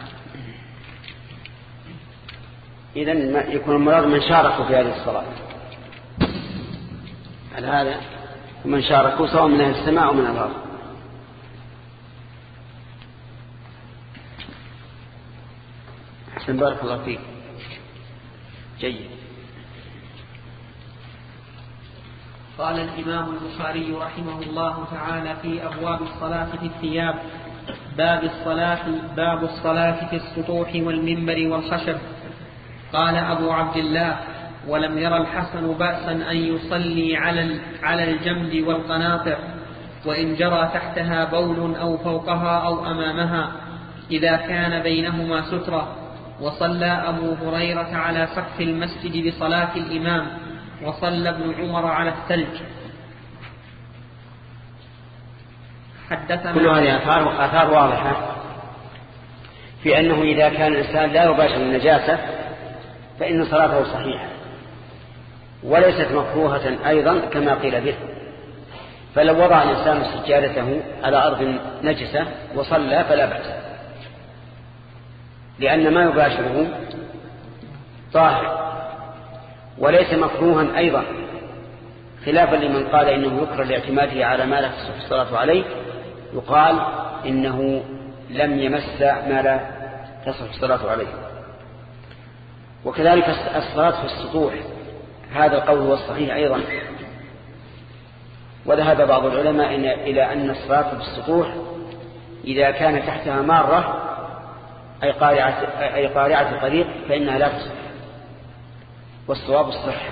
إذن يكون المراد من شاركوا في هذه الصلاة على هذا، ومن شاركوا سواء من أهل السماء ومن الأرض. أحسن، بارك الله فيك. جيد. قال الإمام البخاري رحمه الله تعالى في أبواب الصلاة في الثياب: باب الصلاة باب الصلاة في السطوح والمنبر والخشب. قال أبو عبد الله: ولم ير الحسن بأسا أن يصلي على على الجمد والقناطر، وإن جرى تحتها بول أو فوقها أو أمامها، إذا كان بينهما سترة، وصلى أبو هريرة على سقف المسجد بصلاة الإمام، وصلى ابن عمر على الثلج. حدثنا كل هذه آثار, آثار واضحة في أنه إذا كان الإنسان لا يباشر النجاسة فإن صلاته صحيحة وليست مكروهة أيضا كما قيل به. فلو وضع الإنسان سجادته على أرض نجسة وصلى فلا بأس، لأن ما يباشره طاهر وليس مكروها أيضا، خلافا لمن قال إنه يكره لاعتماده على ما لا تصح الصلاة عليه، يقال إنه لم يمس ما لا تصح الصلاة عليه. وكذلك الصلاة في السطوح، هذا القول هو الصحيح أيضا. وذهب بعض العلماء إلى أن الصلاة في السطوح إذا كان تحتها مارة أي قارعة, أي قارعة طريق فإنها لا تصح، والصواب الصحة.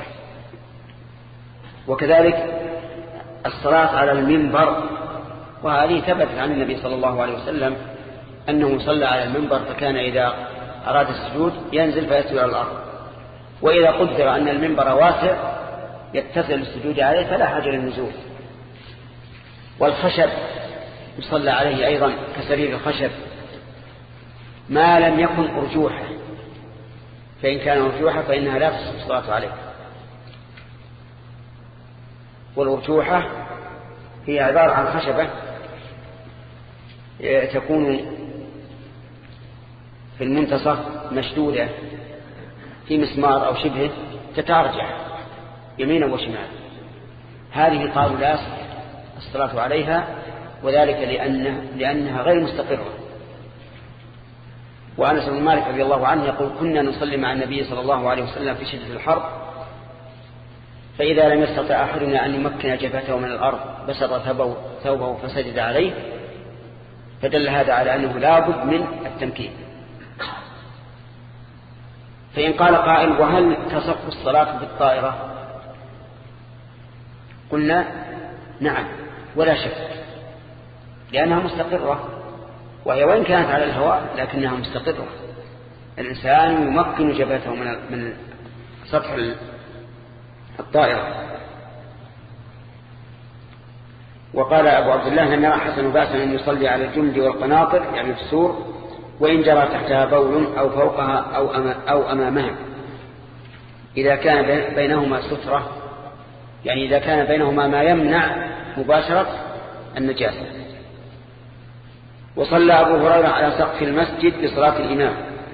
وكذلك الصلاة على المنبر، وهذه ثبتت عن النبي صلى الله عليه وسلم أنه صلى على المنبر، فكان إذا أراد السجود ينزل فيسجد على الأرض، وإذا قدر أن المنبر واسع يتصل السجود عليه فلا حاجة للنزول. والخشب يصلى عليه أيضا كسرير الخشب ما لم يكن أرجوحة، فإن كان أرجوحة فإنها لا تصح الصلاة عليه. والأرجوحة هي عبارة عن خشبة تكون في المنتصف مشدودة في مسمار أو شبهه تتارجح يمينا وشمالا، هذه قالوا لا يصح الصلاة عليها، وذلك لأنها, لأنها غير مستقرة. وأنس بن مالك رضي الله عنه يقول كنا نصلي مع النبي صلى الله عليه وسلم في شدة الحر، فإذا لم يستطع أحدنا أن يمكن جبهته من الأرض بسط ثوبه فسجد عليه، فدل هذا على أنه لا بد من التمكين. فإن قال قائل وهل تصح الصلاة بالطائرة؟ قلنا نعم ولا شك، لأنها مستقرة، وهي وإن كانت على الهواء لكنها مستقرة. الإنسان يمكن جبهته من من سطح الطائرة. وقال أبو عبد الله لم يرى حسن بأسا أن يصلي على الجند والقناطر يعني في السور، وإن جرى تحتها بول أو فوقها أو, أما أو أمامها، إذا كان بينهما سترة، يعني إذا كان بينهما ما يمنع مباشرة النجاسة. وصلى أبو هريرة على سقف المسجد بصلاة الإمام،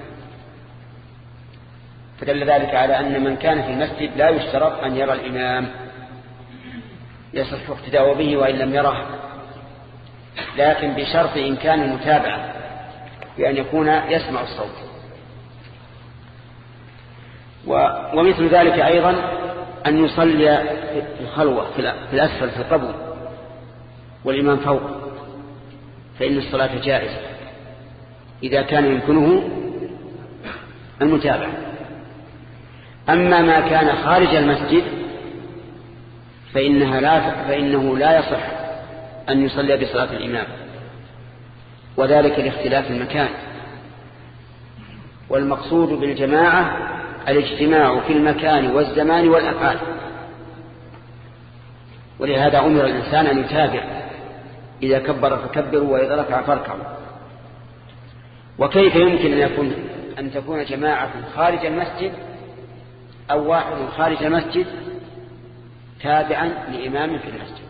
فدل ذلك على أن من كان في المسجد لا يشترط أن يرى الإمام، يصح اقتداء به وإن لم يره، لكن بشرط إمكان المتابعة بأن يكون يسمع الصوت. ومثل ذلك أيضا أن يصلي في الخلوة في الأسفل في القبو والإمام فوق، فإن الصلاة جائزة إذا كان يمكنه المتابعة. أما ما كان خارج المسجد فإنها لا فإنه لا يصح أن يصلي بصلاة الإمام، وذلك لاختلاف المكان. والمقصود بالجماعة الاجتماع في المكان والزمان والأفعال، ولهذا أمر الإنسان أن يتابع، إذا كبر فكبروا وإذا ركع فاركعوا. وكيف يمكن أن يكون أن تكون جماعة خارج المسجد أو واحد خارج المسجد تابعا لإمام في المسجد؟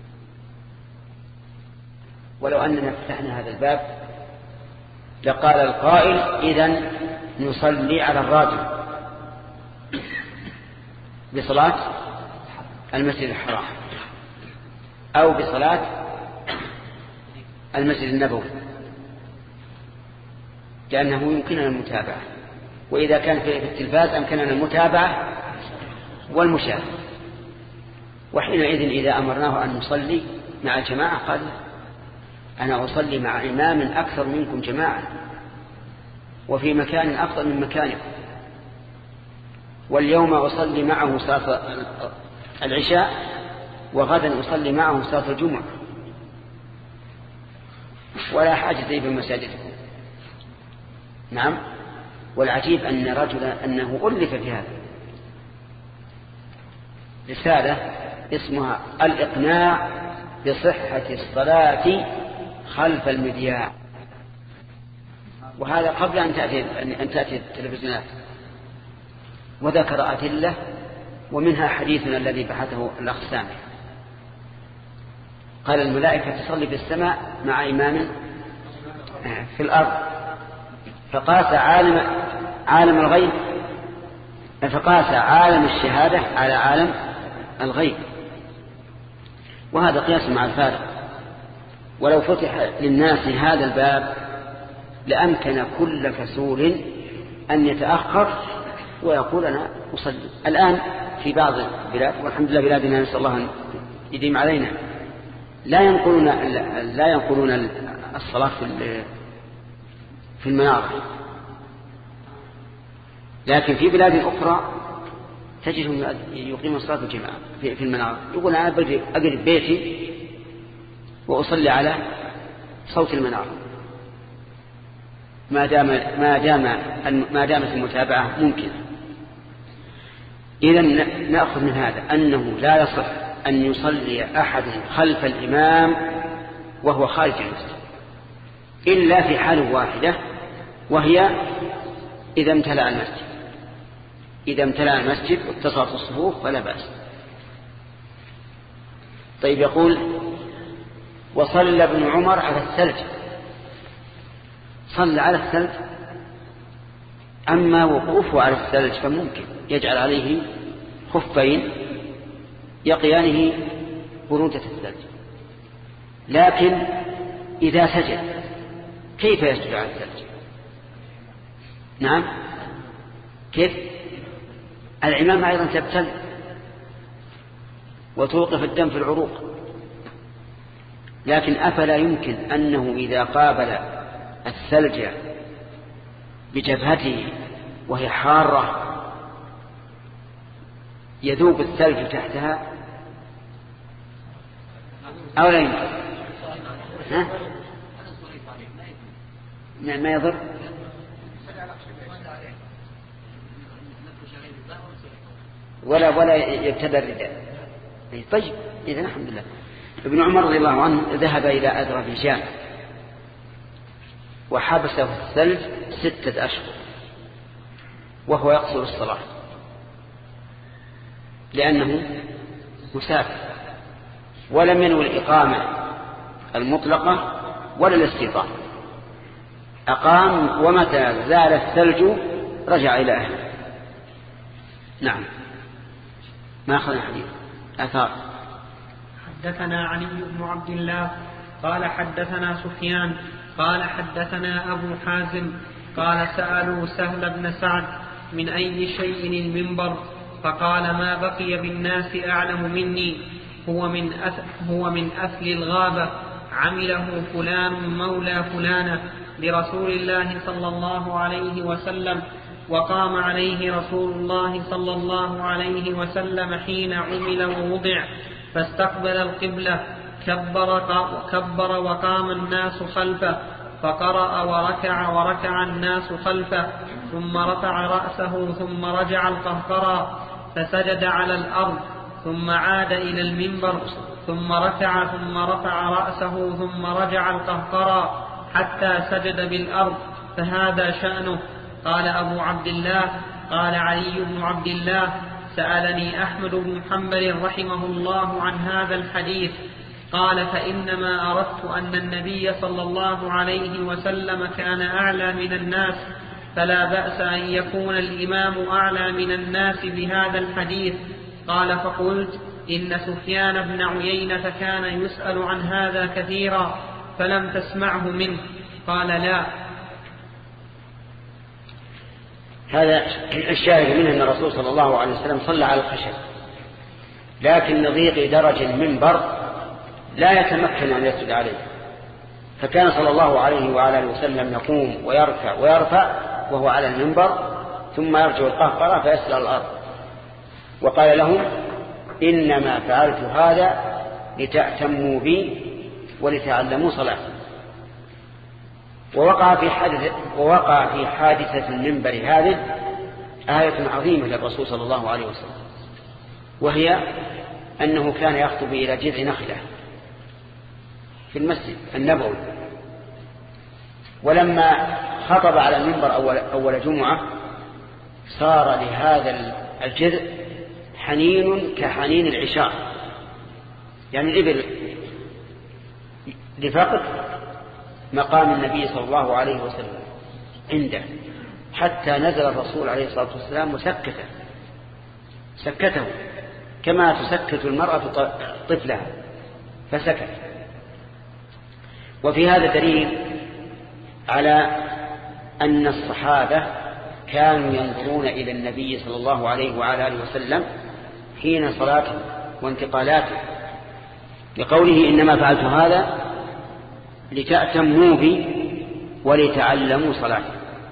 ولو أننا فتحنا هذا الباب لقال القائل إذن نصلي على الراجل بصلاة المسجد الحرام أو بصلاة المسجد النبوي، لأنه يمكننا المتابعة، وإذا كان في التلفاز أمكننا المتابعة والمشاهدة. وحينئذ إذا أمرناه أن نصلي مع الجماعة قال أنا أصلي مع إمام أكثر منكم جماعة وفي مكان أفضل من مكانكم، واليوم أصلي معه صلاة العشاء وغدا أصلي معه صلاة الجمعة، ولا حاجة لي بمساجدكم. نعم. والعجيب أن رجلا أنه ألف في هذا رسالة اسمها الإقناع بصحة الصلاة خلف المذياع، وهذا قبل أن تأتي, أن تأتي التلفزيونات، وذكر أدلة ومنها حديثنا الذي بحثه الأخ سامي، قال الملائكة تصلي في السماء مع إمام في الأرض، فقاس عالم عالم الغيب فقاس عالم الشهادة على عالم الغيب، وهذا قياس مع الفارق. ولو فتح للناس هذا الباب لأمكن كل كسول أن يتأخر ويقول أنا أصلي. الآن في بعض البلاد، والحمد لله بلادنا نسأل الله أن يديم علينا، لا ينقلون لا ينقلون الصلاة في في المنارة، لكن في بلاد أخرى تجدهم يقيمون صلاة الجماعة في المنارة. يقول أنا أقرب بيتي وأصلي على صوت المنارة ما دام ما دام ما دامت المتابعة ممكنة. إذن نأخذ من هذا أنه لا يصح أن يصلي أحد خلف الإمام وهو خارج المسجد إلا في حال واحدة، وهي إذا امتلأ المسجد. إذا امتلأ المسجد واتصلت الصفوف فلا بأس. طيب، يقول وصلى ابن عمر على الثلج، صلى على الثلج، أما وقوفه على الثلج فممكن يجعل عليه خفين يقيانه برودة الثلج، لكن إذا سجد كيف يسجد على الثلج؟ نعم، كيف؟ العمامة أيضا تبتل وتوقف الدم في العروق، لكن أفلا يمكن أنه إذا قابل الثلج بجبهته وهي حارة يذوب الثلج تحتها أو لا يمكن؟ ها؟ ما يضر؟ ولا ولا يبتدى الرداء. طيب، إذن الحمد لله. ابن عمر رضي الله عنه ذهب إلى أذربيجان وحبسه الثلج ستة أشهر وهو يقصر الصلاة لأنه مسافر، ولم ينوي الإقامة المطلقة ولا الاستيطان، أقام ومتى زال الثلج رجع إلى أهله. نعم، ما أخذ الحديث أثار. حدثنا علي بن عبد الله قال حدثنا سفيان قال حدثنا أبو حازم قال سألوا سهل بن سعد من أي شيء المنبر، فقال ما بقي بالناس أعلم مني، هو من أث- هو من أثل الغابة، عمله فلان مولى فلانة لرسول الله صلى الله عليه وسلم، وقام عليه رسول الله صلى الله عليه وسلم حين عمل ووضع، فاستقبل القبلة، كبر, كبر وقام الناس خلفه، فقرأ وركع وركع الناس خلفه، ثم رفع رأسه ثم رجع القهقرى فسجد على الأرض، ثم عاد إلى المنبر، ثم ركع ثم رفع رأسه ثم رجع القهقرى حتى سجد بالأرض، فهذا شأنه. قال أبو عبد الله قال علي بن عبد الله سألني أحمد بن حنبل رحمه الله عن هذا الحديث، قال فإنما أردت أن النبي صلى الله عليه وسلم كان أعلى من الناس، فلا بأس أن يكون الإمام أعلى من الناس بهذا الحديث. قال فقلت إن سفيان بن عيينة كان يسأل عن هذا كثيرا فلم تسمعه منه. قال لا. هذا الشاهد منه أن الرسول صلى الله عليه وسلم صلى على الخشب، لكن لضيق درج المنبر لا يتمكن أن يسجد عليه، فكان صلى الله عليه وعلى اله وسلم يقوم ويرفع ويرفع وهو على المنبر، ثم يرجع القهقرة فيسجد على الأرض. وقال لهم إنما فعلت هذا لتأتموا بي ولتعلموا صلاتي. ووقع في حادثة, ووقع في حادثة المنبر هذه آية عظيمة للرسول صلى الله عليه وسلم، وهي أنه كان يخطب إلى جذع نخلة في المسجد النبوي، ولما خطب على المنبر أول, أول جمعة صار لهذا الجذع حنين كحنين العشاء، يعني الإبل لفقد مقام النبي صلى الله عليه وسلم عنده، حتى نزل الرسول عليه الصلاة والسلام وسكته سكته كما تسكت المرأة طفلها فسكت. وفي هذا دليل على أن الصحابة كانوا ينظرون إلى النبي صلى الله عليه وعلى آله وسلم حين صلاته وانتقالاته، لقوله إنما فعلت هذا لتأتموا بي ولتعلموا صلاتي،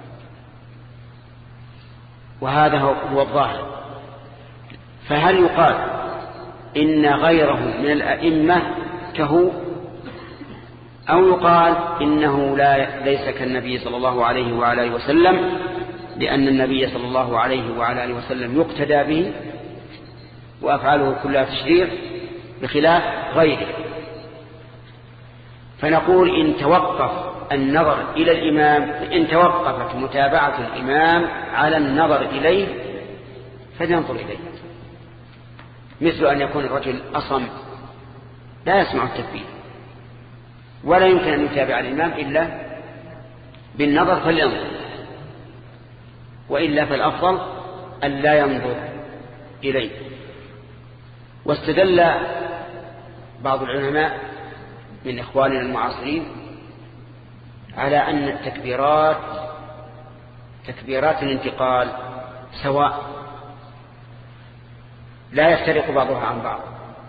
وهذا هو الظاهر. فهل يقال إن غيره من الأئمة كهو، أو يقال إنه لا ليس كالنبي صلى الله عليه وعلى آله وسلم، لأن النبي صلى الله عليه وعلى آله وسلم يقتدى به وأفعاله كلها تشريع بخلاف غيره؟ فنقول إن توقف النظر إلى الإمام إن توقفت متابعة الإمام على النظر إليه فلينظر إليه، مثل أن يكون الرجل أصم لا يسمع التكبير ولا يمكن أن يتابع الإمام إلا بالنظر فلينظر، وإلا فالأفضل أن لا ينظر إليه. واستدل بعض العلماء من إخواننا المعاصرين على أن التكبيرات تكبيرات الانتقال سواء لا يفترق بعضها عن بعض.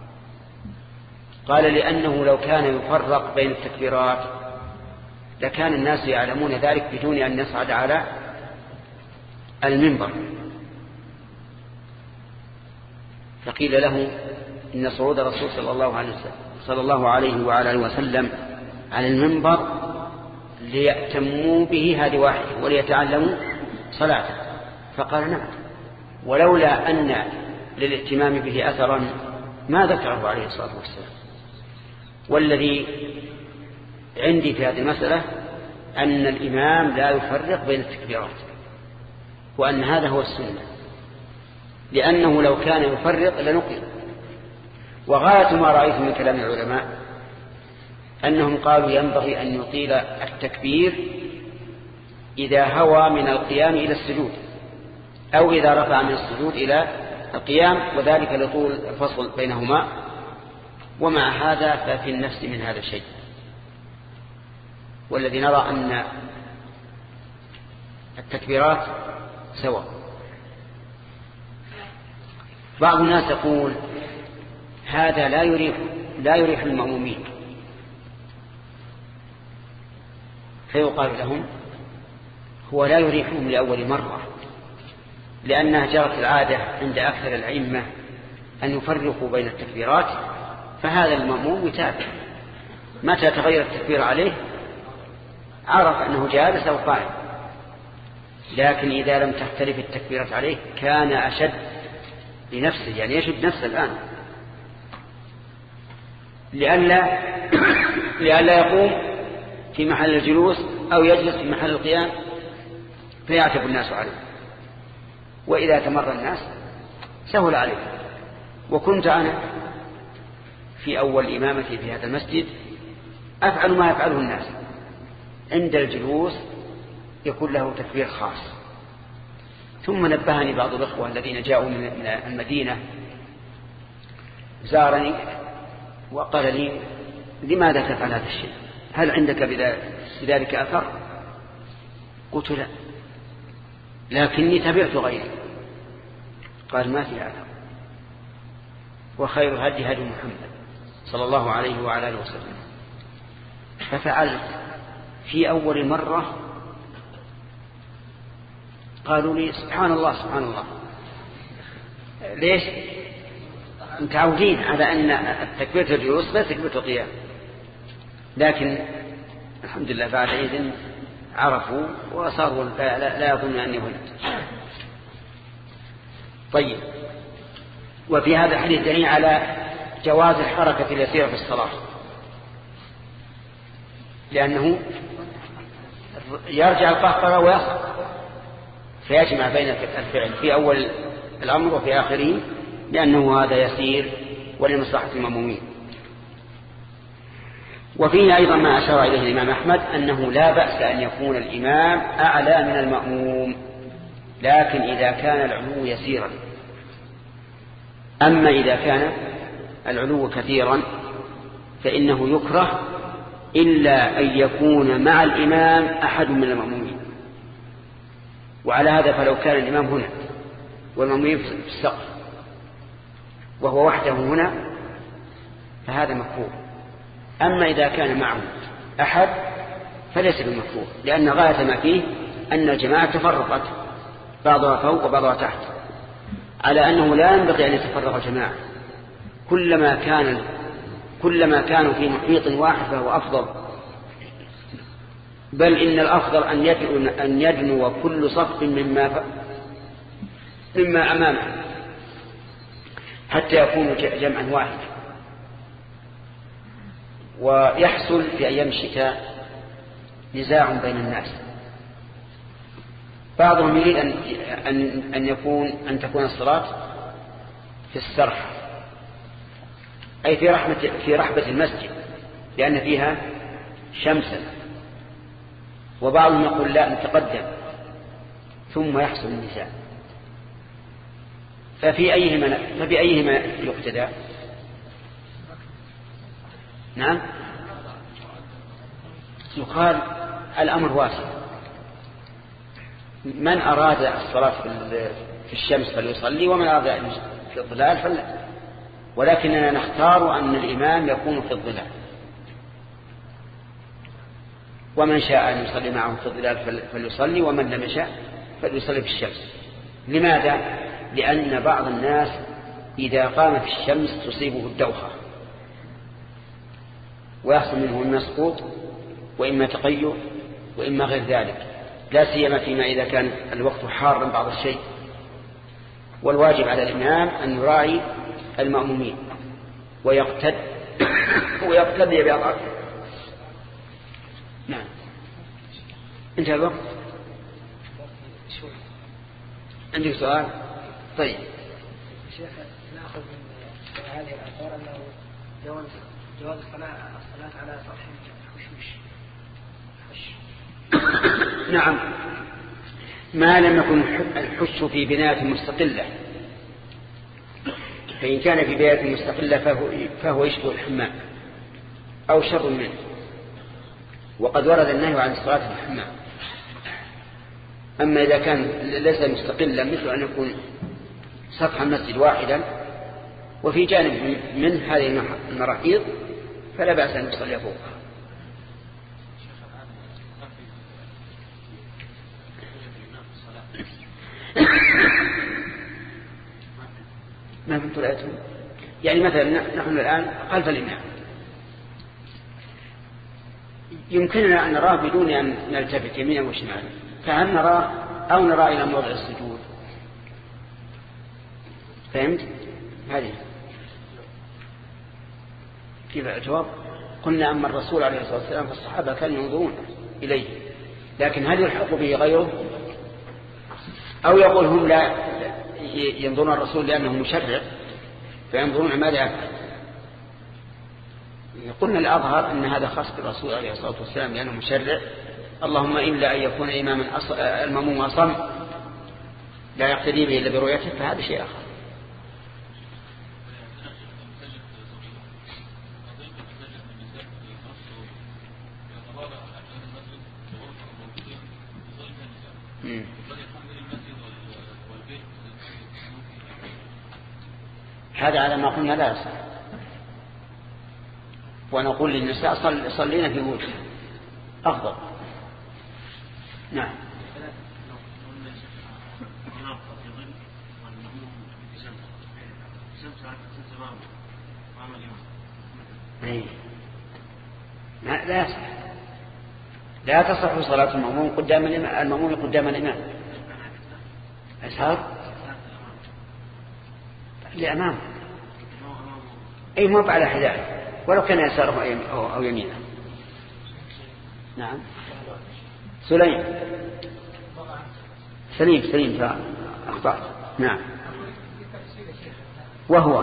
قال لأنه لو كان يفرق بين التكبيرات لكان الناس يعلمون ذلك بدون أن يصعد على المنبر، فقيل له إن صعود الرسول صلى الله عليه وسلم صلى الله عليه وعلى آله وسلم على المنبر ليأتموا به هذه واحدة وليتعلموا صلاته، فقال نعم، ولولا أن للائتمام به أثرا ما ذكره عليه الصلاة والسلام. والذي عندي في هذه المسألة أن الإمام لا يفرق بين التكبيرات، وأن هذا هو السنة، لأنه لو كان يفرق لنقل. وغاية ما رأيت من كلام العلماء أنهم قالوا ينبغي أن يطيل التكبير إذا هوى من القيام إلى السجود، أو إذا رفع من السجود إلى القيام، وذلك لطول الفصل بينهما. ومع هذا ففي النفس من هذا الشيء، والذي نرى أن التكبيرات سواء. بعض الناس يقول هذا لا يريح لا يريح المأمومين، فيقال لهم هو لا يريحهم لأول مرة، لأنها جرت العادة عند أكثر الأئمة أن يفرقوا بين التكبيرات، فهذا المأموم يتابع، متى تغير التكبير عليه عرف أنه جالس أو قاعد. لكن إذا لم تختلف التكبيرات عليه كان أشد لنفسه، يعني يشد نفسه الآن لئلا لئلا يقوم في محل الجلوس أو يجلس في محل القيام فيعتب الناس عليه. وإذا تمر الناس سهل عليه. وكنت أنا في أول إمامتي في هذا المسجد أفعل ما يفعله الناس، عند الجلوس يكون له تكبير خاص. ثم نبهني بعض الأخوة الذين جاءوا من المدينة، زارني وقال لي لماذا تفعل هذا الشيء؟ هل عندك بذلك أثر؟ قلت لا، لكني تبعت غيري. قال ما في أثر، وخير هدي هدي محمد صلى الله عليه وعلى آله وسلم. ففعلت في أول مرة، قالوا لي سبحان الله سبحان الله. ليش؟ متعودين على أن التكبيرة الجلوس لا تكبيرة القيام، لكن الحمد لله بعد إذن عرفوا وصاروا لا, لا, لا يظن أني ولد. طيب، وفي هذا الحديث دليل على جواز الحركة اليسيرة في الصلاة، لأنه يرجع القهقرة ويصل فيجمع بين الفعل في أول الأمر وفي آخره، لأنه هذا يسير ولمصلحة المأمومين. وفيه أيضا ما أشار إليه الإمام أحمد أنه لا بأس أن يكون الإمام أعلى من المأموم، لكن إذا كان العلو يسيرا. أما إذا كان العلو كثيرا فإنه يكره إلا أن يكون مع الإمام أحد من المأمومين. وعلى هذا فلو كان الإمام هنا والمأمومين في السقف وهو وحده هنا فهذا مكروه. أما إذا كان معه أحد فليس بمكروه، لأن غاية ما فيه أن الجماعة تفرقت بعضها فوق وبعضها تحت، على أنه لا ينبغي أن يتفرق الجماعة. كلما كان كلما كانوا في محيط واحد فهو أفضل، بل إن الأفضل أن يدنو, أن يدنو كل صف مما, مما أمامه حتى يكونوا جمعا واحد. ويحصل في أيام الشتاء نزاع بين الناس، بعضهم يريد أن, أن, أن, يكون أن تكون الصلاة في السرح، أي في رحمة في رحبة المسجد لأن فيها شمسا، وبعضهم يقول لا نتقدم، ثم يحصل النزاع. ففي أيهما فبأيهما يقتدى؟ نعم، يقال الأمر واسع، من أراد الصلاة في الشمس فليصلي، ومن أراد في الظلال فلا، ولكننا نختار أن الإمام يكون في الظلال، ومن شاء أن يصلي معه في الظلال فليصلي، ومن لم يشاء فليصلي في الشمس. لماذا؟ لأن بعض الناس إذا قام في الشمس تصيبه الدوخة ويحصل منه إما سقوط وإما تقيؤ وإما غير ذلك، لا سيما فيما إذا كان الوقت حارا بعض الشيء. والواجب على الإمام أن يراعي المأمومين ويقتد ويقتدي بأضعافه. نعم، انتهى الوقت. عندك سؤال؟ طيب شيخ، نأخذ من هذه الآثار أنه جواز جواز الصلاة الصلاة على سطح الحشوش. نعم، ما لم يكن الحش في بناية مستقلة، فإن كان في بناية مستقلة فهو, فهو يشبه الحمام أو شر منه، وقد ورد النهي عن الصلاة في الحمام. أما إذا كان ليس مستقلا مثل أن يكون سطح المسجد واحدا وفي جانب من هذه المراحيض فلا بأس أن يصلي فوقها. ما كنت رأيتم؟ يعني مثلا نحن الآن خلف الإمام، يمكننا أن نراه بدون أن نلتفت يمينا وشمالا، فهل نراه أو نرى إلى موضع السجود؟ فهمت؟ هذه كيف الجواب؟ قلنا أما الرسول عليه الصلاة والسلام فالصحابة كانوا ينظرون إليه، لكن هل يلحق به غيره؟ أو يقول هم لا ينظرون الرسول لأنه مشرع فينظرون ماذا يفعل؟ قلنا الأظهر أن هذا خاص بالرسول عليه الصلاة والسلام لأنه مشرع، اللهم إلا أن يكون إماما المأموم أصم لا يقتدي به إلا برؤيته، فهذا شيء آخر. هذا على ما قلنا لا يصح، ونقول للنساء صل صلينا في بيوتنا أفضل. نعم. لا يصح، لا تصح صلاة المأموم قدام الإمام، المأموم قدام الإمام يسار لأمامه، أي ما على حذائه ولو كان يساره أو يمينه. نعم سليم سليم سليم فأخطأت. نعم وهو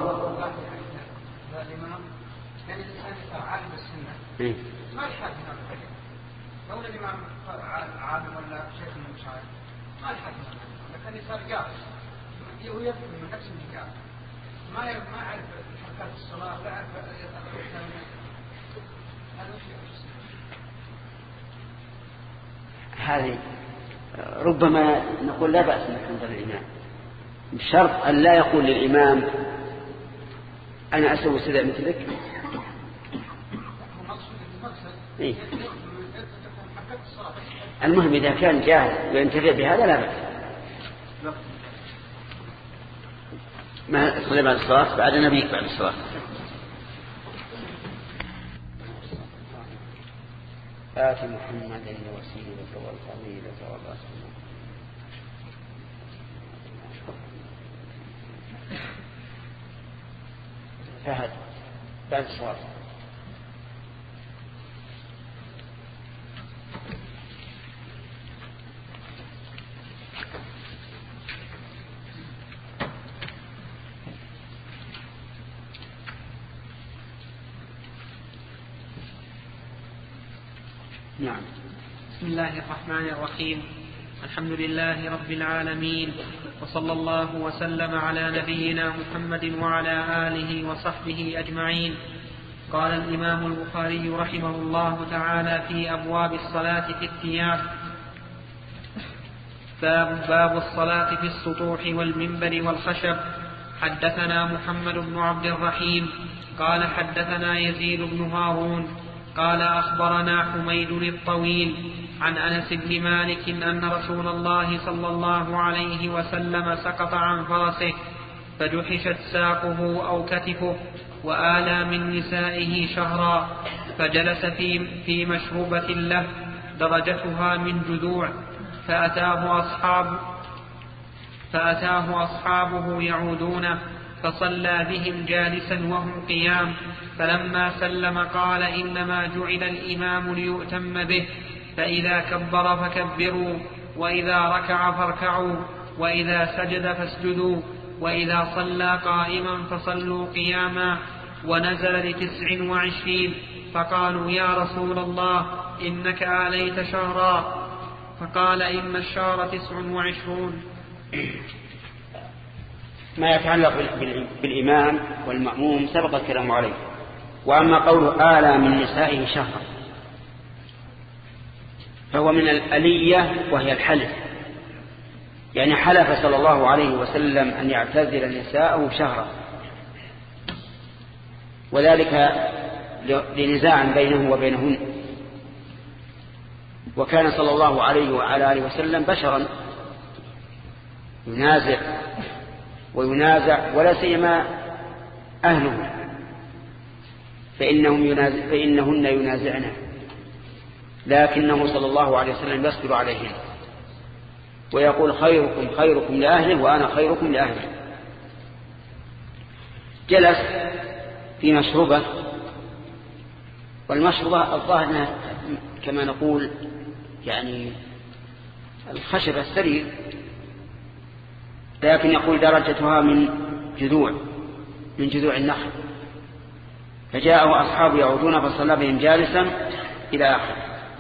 يعني الإنسان عالم السنة إيه؟ ما يحتاج هذا الحديث. لو الإمام عالم ولا شيخ من المشايخ ما يحتاج هذا، لكن صار جالس ويفهم من نفس الجهة ما ما يعرف حركات الصلاة ولا يعرف هذه ربما نقول لا بأس أن يحضر الإمام، بشرط أن لا يقول للإمام أنا أسوي سدى مثلك. إيه؟ المهم إذا كان جاهز وينتفع بهذا لا بأس. ما صلي بعد الصلاة بعد نبيك بعد الصلاة. آت محمدا الوسيلة والفضيلة والرحمة. فهد بعد الصلاة. نعم. بسم الله الرحمن الرحيم. الحمد لله رب العالمين، وصلى الله وسلم على نبينا محمد وعلى آله وصحبه أجمعين. قال الإمام البخاري رحمه الله تعالى في أبواب الصلاة في الثياب: باب, باب الصلاة في السطوح والمنبر والخشب. حدثنا محمد بن عبد الرحيم قال حدثنا يزيد بن هارون قال أخبرنا حميد الطويل عن أنس بن مالك أن رسول الله صلى الله عليه وسلم سقط عن فرسه فجحشت ساقه أو كتفه وآلى من نسائه شهرا، فجلس في, في مشروبة له درجتها من جذوع، فأتاه أصحاب فأتاه أصحابه يعودونه فصلى بهم جالسا وهم قيام، فلما سلم قال: إنما جعل الإمام ليؤتم به، فإذا كبر فكبروا، وإذا ركع فاركعوا، وإذا سجد فاسجدوا، وإذا صلى قائما فصلوا قياما. ونزل لتسع وعشرين، فقالوا: يا رسول الله إنك آليت شهرا، فقال: إن الشهر تسع وعشرون. ما يتعلق بالإمام والمأموم سبق الكلام عليه. وأما قول آلى من نسائه شهرا فهو من الألية وهي الحلف، يعني حلف صلى الله عليه وسلم أن يعتزل نساءه شهرا، وذلك لنزاع بينه وبينهن. وكان صلى الله عليه وعلى آله وسلم بشرا ينازع وينازع، ولا سيما أهله فإنهم ينازع فإنهن ينازعنه، لكنه صلى الله عليه وسلم يصبر عليهن ويقول: خيركم خيركم لأهله وأنا خيركم لأهله. جلس في مشروبة، والمشروبة الظاهر كما نقول يعني الخشب السرير، لكن يقول درجتها من جذوع من جذوع النخل. فجاءه أصحاب يعودون فصلى بهم جالسا إلى آخر.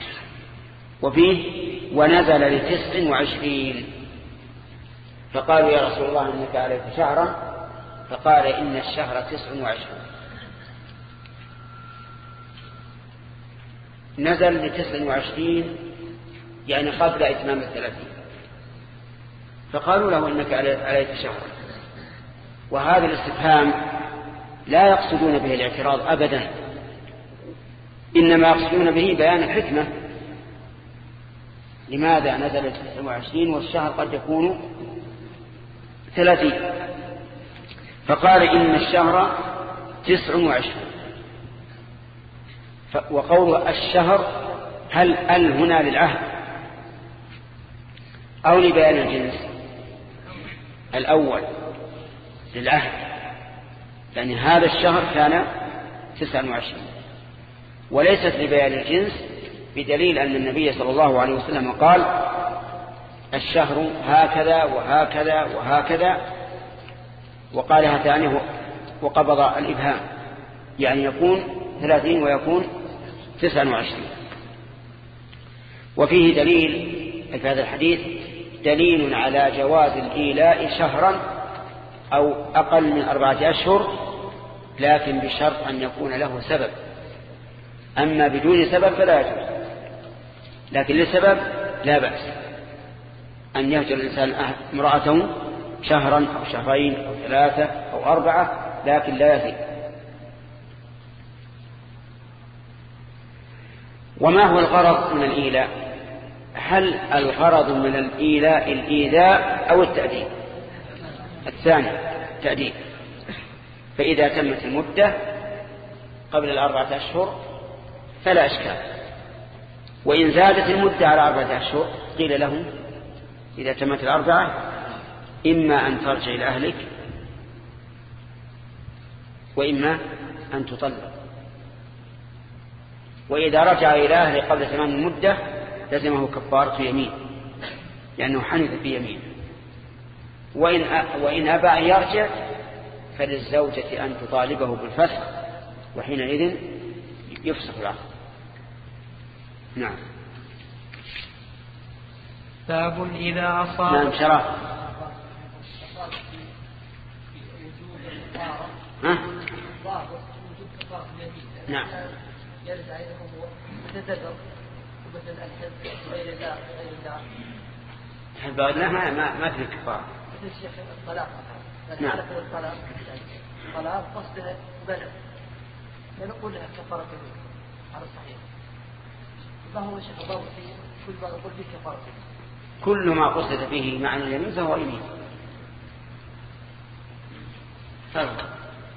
وفيه: ونزل لتسع وعشرين، فقالوا: يا رسول الله إنك عليك شهرا، فقال: إن الشهر تسع وعشرون. نزل لتسع وعشرين يعني قبل إتمام الثلاثين، فقالوا له: إنك عليك شهرا. وهذا الاستفهام لا يقصدون به الاعتراض أبدا، إنما يقصدون به بيان الحكمة. لماذا نزل تسع وعشرين والشهر قد يكون ثلاثين؟ فقال: إن الشهر تسع وعشرون. وقول الشهر هل ال هنا للعهد أو لبيان الجنس؟ الأول للعهد، يعني هذا الشهر كان تسعة وعشرين، وليست لبيان الجنس، بدليل أن النبي صلى الله عليه وسلم قال الشهر هكذا وهكذا وهكذا، وقال هاتان وقبض الإبهام، يعني يكون ثلاثين ويكون تسعة وعشرين. وفيه دليل في هذا الحديث دليل على جواز الإيلاء شهرا أو أقل من أربعة أشهر، لكن بشرط أن يكون له سبب. أما بدون سبب فلا يجوز، لكن لسبب لا بأس أن يهجر الإنسان امرأته شهرا أو شهرين أو ثلاثة أو أربعة، لكن لا يزيد. وما هو الغرض من الإيلاء؟ هل الغرض من الإيلاء الإيذاء أو التأديب؟ الثاني تأديب. فإذا تمت المدة قبل الأربعة أشهر فلا أشكال، وإن زادت المدة على أربعة أشهر قيل لهم إذا تمت الأربعة إما أن ترجع إلى أهلك وإما أن تطلق. وإذا رجع إلى أهله قبل تمام المدة لزمه كفارة يمين، لأنه حنث بيمين. وإن وإن أبى أن يرجع فللزوجة أن تطالبه بالفسخ، وحينئذ يفسخ العقد. نعم. باب إذا أصاب. نعم شرف. ها؟ نعم. يرد عليهم تتذكر مثل الحلف غير الله غير الله. الحلف غير الله ما ما ما في كفارة. مثل الشيخ الطلاق مثلا. نعم. الطلاق الطلاق قصده بلد. فنقول لها كفارة يمين على الصحيح. ما هو الشيخ الضابط فيه؟ كل ما نقول فيه كفارة يمين. كل ما قصد فيه معنى اليمين فهو يمين. فرق.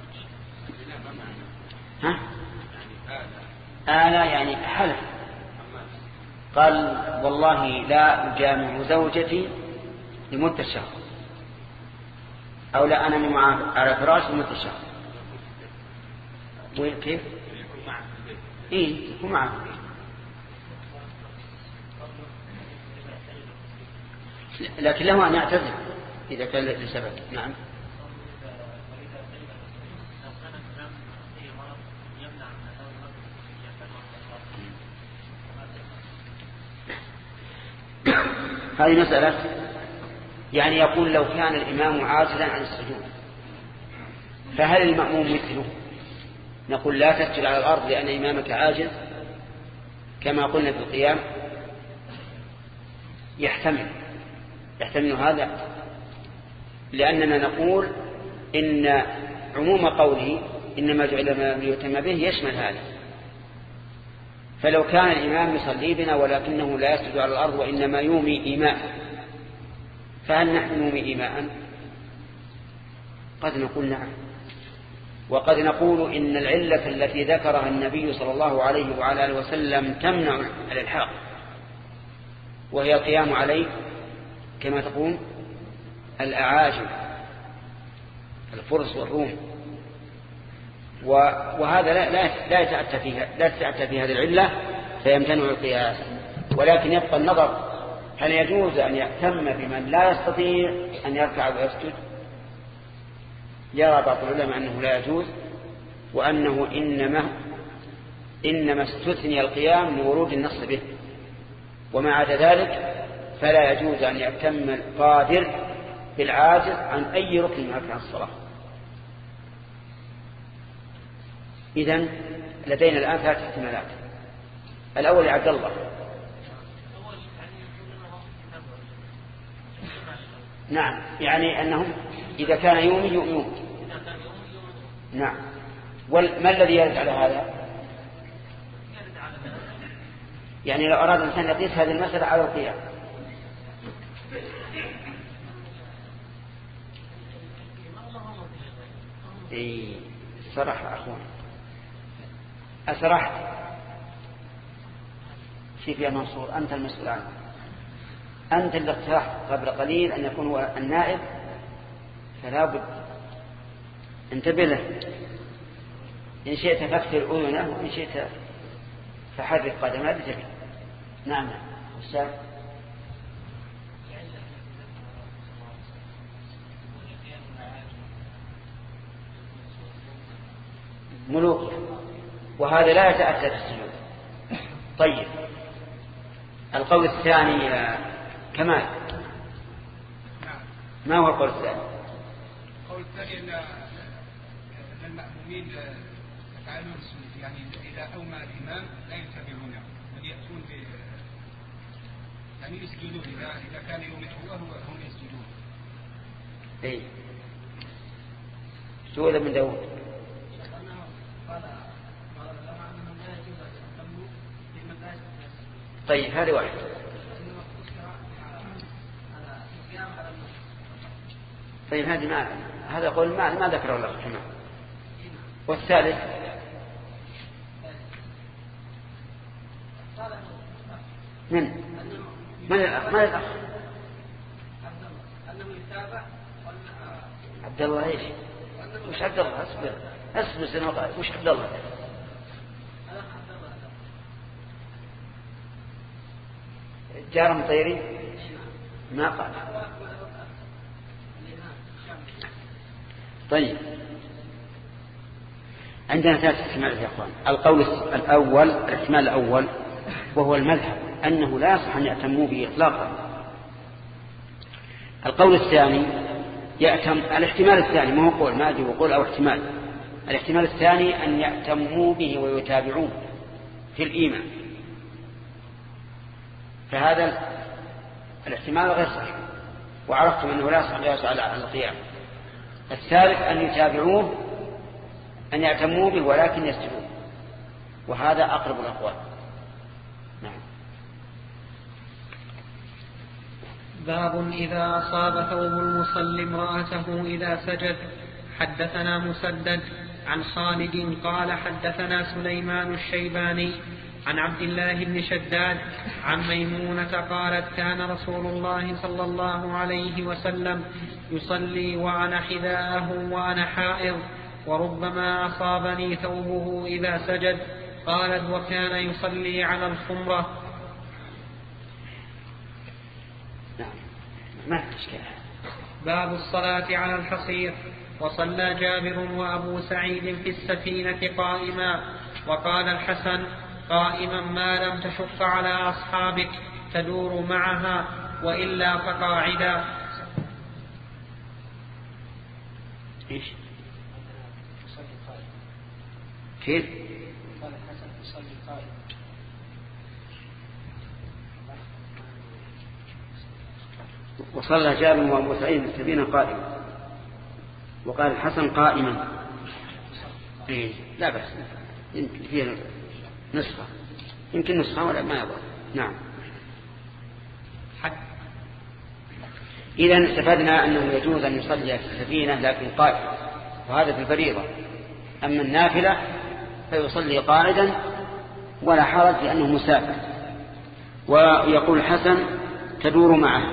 ها؟ آلا يعني حلف. قال والله لا أجامع زوجتي لمدة شهر، أو لا أنام معه على فراش لمدة شهر. وكيف؟ إيه يكون معه. لكن له أن يعتذر إذا كان لسبب. نعم. هذه مسألة، يعني يقول لو كان الإمام عاجزا عن السجود فهل المأموم مثله؟ نقول لا تسجد على الأرض لأن إمامك عاجز كما قلنا في القيام. يحتمل يحتمل هذا، لأننا نقول إن عموم قوله إنما جعل ليتم به يشمل هذا. فلو كان الإمام يصلي بنا ولكنه لا يسجد على الأرض وإنما يومي إيماء، فهل نحن نومي إيماء؟ قد نقول نعم، وقد نقول إن العلة التي ذكرها النبي صلى الله عليه وعلى آله وسلم تمنع الإلحاق، وهي القيام عليه كما تقول الأعاجم الفرس والروم، وهذا لا لا لا يتأتى فيها لا تتأتى في هذه العلة فيمتنع القياس. ولكن يبقى النظر هل يجوز أن يأتم بمن لا يستطيع أن يركع ويسجد؟ يرى بعض العلماء أنه لا يجوز، وأنه إنما إنما استثني القيام لورود النص به، وما عدا ذلك فلا يجوز أن يأتم القادر بالعاجز عن أي ركن من أركان الصلاة. إذن لدينا الآن ثلاث احتمالات. الأول يا عبد الله. نعم، يعني أنهم إذا كان يومي يوم. نعم. وما الذي يرد على هذا؟ يعني لو أراد الإنسان يقيس هذه المسألة على القيام. إيه صراحة أخوان أسرحت سيف يا منصور أنت المسؤول عنه، أنت اللي اقترحت قبل قليل أن يكون هو النائب، فلا بد انتبه له. إن شئت فاكثر أذنه وإن شئت فحرك قدمه بتبه. نعم أستاذ. ملوك، وهذا لا يتأتى في السجود. طيب القول الثاني يا كمال، ما هو القول الثاني؟ القول الثاني أن المأمومين يفعلون السنة، يعني إذا أومى الإمام لا يتبعونه بل يأتون ب يعني يسجدون إذا إذا كان يومه هو هم يسجدون. إيه سؤال من داود. طيب هذه واحد. طيب هذه ما هذا قول ما ما ذكره الله رحمه. والثالث من من الأخ من الأخ عبد الله. ايش وش عبد الله؟ اصبر اصبر سنوات. وش عبد الله؟ جار مطيري ما قال. طيب عندنا ثلاث احتمالات يا اخوان. القول الاول الاحتمال الاول وهو المذهب انه لا يصح ان يأتموا به اطلاقا. القول الثاني يأتم الاحتمال الثاني ما هو قول ما ادري وقول او احتمال. الاحتمال الثاني ان يأتموا به ويتابعوه في الإيمان، فهذا الاحتمال غير صحيح وعرفتم انه لا يصح على القيام. الثالث ان يتابعوه ان يأتموا به ولكن يسجدوا، وهذا اقرب الاقوال. نعم. باب إذا أصاب ثوب المصلي امرأته إذا سجد. حدثنا مسدد عن خالد قال حدثنا سليمان الشيباني عن عبد الله بن شداد عن ميمونة قالت كان رسول الله صلى الله عليه وسلم يصلي وأنا حذاءه وأنا حائض، وربما أصابني ثوبه إذا سجد. قالت وكان يصلي على الخمرة. ما في إشكال. باب الصلاة على الحصير. وصلى جابر وأبو سعيد في السفينة قائما، وقال الحسن قائما ما لم تشق على أصحابك تدور معها، وإلا فقاعدا. إيش كيف؟ قال الحسن يصلي قائما. وصلى جابر وأبو سعيد في السفينة قائما، وقال الحسن قائما. إيه لا بس يمكن فيها نسخة، يمكن نسخة ولا ما يضر. نعم. إذن استفدنا أنه يجوز أن يصلي في السفينة لكن قائما، وهذا في الفريضة. أما النافلة فيصلي قاعدا ولا حرج لأنه مسافر. ويقول الحسن تدور معه،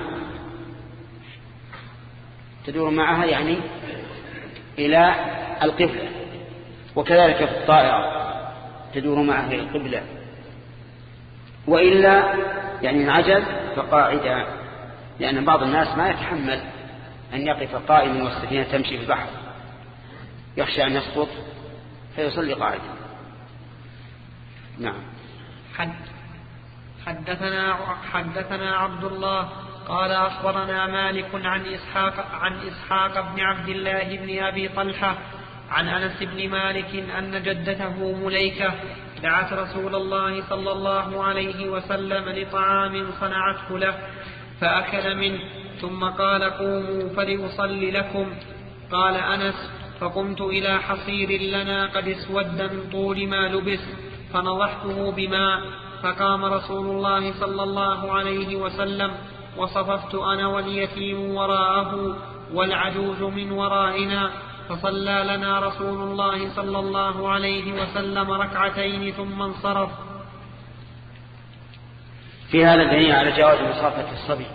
تدور معها يعني إلى القبلة، وكذلك في الطائرة تدور معها إلى القبلة، وإلا يعني انعجز فقاعدا، لأن بعض الناس ما يتحمل أن يقف قائما والسفينة تمشي في البحر، يخشى أن يسقط فيصلي قاعدا. نعم. حد حدثنا حدثنا عبد الله قال أخبرنا مالك عن إسحاق عن إسحاق بن عبد الله بن أبي طلحة عن أنس بن مالك أن جدته مليكة دعت رسول الله صلى الله عليه وسلم لطعام صنعته له فأكل منه، ثم قال قوموا فلأصلي لكم. قال أنس فقمت إلى حصير لنا قد اسود من طول ما لبس فنضحته بماء، فقام رسول الله صلى الله عليه وسلم وصففت أنا واليتيم وراءه والعجوز من ورائنا، فصلى لنا رسول الله صلى الله عليه وسلم ركعتين ثم انصرف. في هذا دليل على جواز مصافحة الصبي.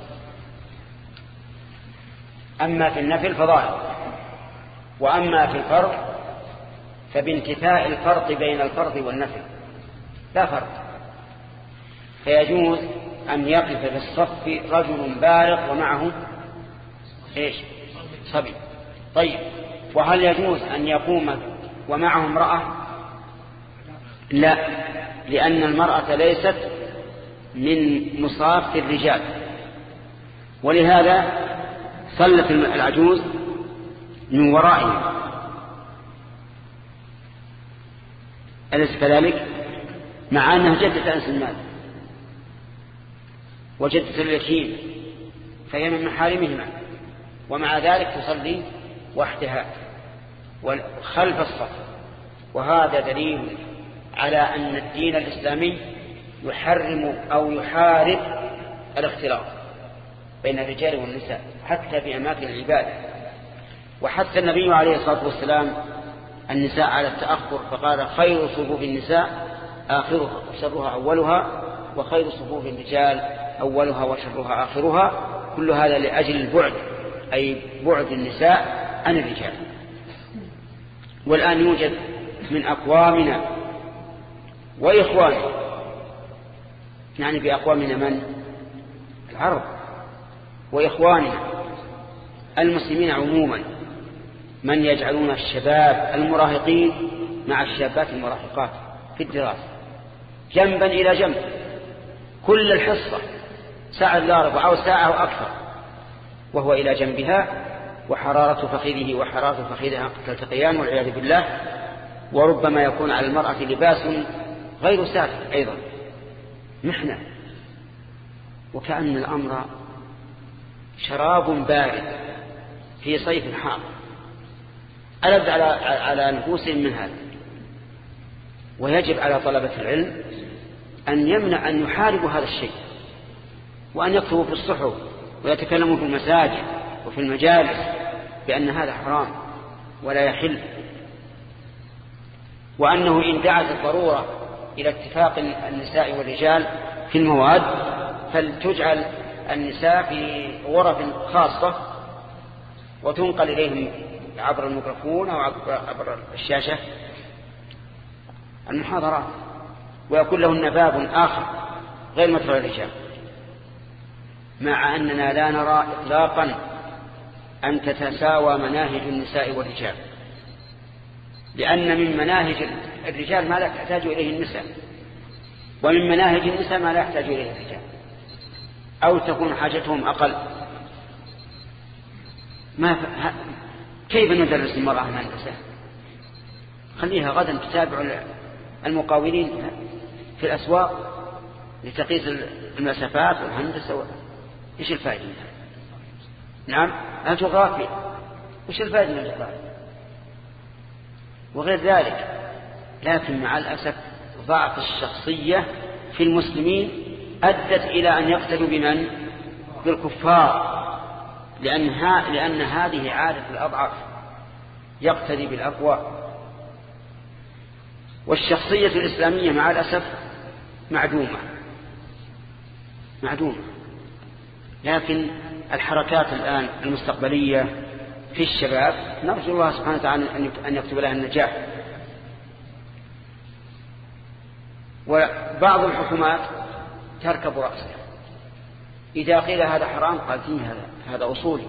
أما في النفل فظاهر، وأما في الفرض فبانتفاء الفرق بين الفرض والنفل لا فرق، فيجوز أن يقف في الصف رجل بالغ ومعه إيش؟ صبي. طيب، وهل يجوز أن يقوم ومعه امرأة؟ لا، لأن المرأة ليست من مصاف الرجال، ولهذا صلت العجوز من ورائهم، أليس كذلك؟ مع أنها جدة أنس المال وجدة اليتيم، فهي من محارمهما، ومع ذلك تصلي وحدها خلف الصف. وهذا دليل على أن الدين الإسلامي يحرم أو يحارب الاختلاط بين الرجال والنساء حتى في أماكن العبادة. وحتى النبي عليه الصلاة والسلام النساء على التأخر، فقال: خير صفوف النساء آخرها وشرها أولها، وخير صفوف الرجال أولها وشرها آخرها. كل هذا لأجل البعد، أي بعد النساء عن الرجال. والآن يوجد من أقوامنا وإخواننا، يعني بأقوامنا من؟ العرب، وإخواننا المسلمين عموما، من يجعلون الشباب المراهقين مع الشابات المراهقات في الدراسة جنبا إلى جنب، كل الحصة ساعة إلا ربع أو ساعة أو أكثر، وهو إلى جنبها، وحرارة فخذه وحرارة فخذها تلتقيان والعياذ بالله. وربما يكون على المرأة لباس غير ساتر أيضا، محنة، وكأن الأمر شراب بارد في صيف حار. ألد على على نفوسهم من هذا. ويجب على طلبة العلم أن يمنع أن يحاربوا هذا الشيء، وأن يكتبوا في الصحف ويتكلموا في المساجد وفي المجالس بأن هذا حرام ولا يحل، وأنه إن دعت الضرورة إلى اتفاق النساء والرجال في المواد فلتجعل النساء في غرف خاصة وتنقل إليهم عبر الميكروفون أو عبر الشاشة المحاضرات، ويكون لهن باب آخر غير مدخل الرجال. مع أننا لا نرى إطلاقا أن تتساوى مناهج النساء والرجال، لأن من مناهج الرجال ما لا تحتاج إليه النساء، ومن مناهج النساء ما لا يحتاج إليه الرجال، أو تكون حاجتهم أقل. ما ف... كيف ندرس المرأة الهندسة؟ خليها غدا تتابع المقاولين في الأسواق لتقيس المسافات والهندسة و... إيش الفائدة؟ نعم، الجغرافيا، إيش الفائدة من الجغرافيا؟ وغير ذلك. لكن مع الأسف ضعف الشخصية في المسلمين أدت إلى أن يقتدوا بمن؟ بالكفار، لأن, ها... لأن هذه عادة الأضعف، يقتدي بالأقوى. والشخصية الإسلامية مع الأسف معدومة معدومة. لكن الحركات الآن المستقبلية في الشباب نرجو الله سبحانه وتعالى أن يكتب لها النجاح. وبعض الحكومات تركب رأسها، إذا قيل هذا حرام قال فيه هذا هذا أصولي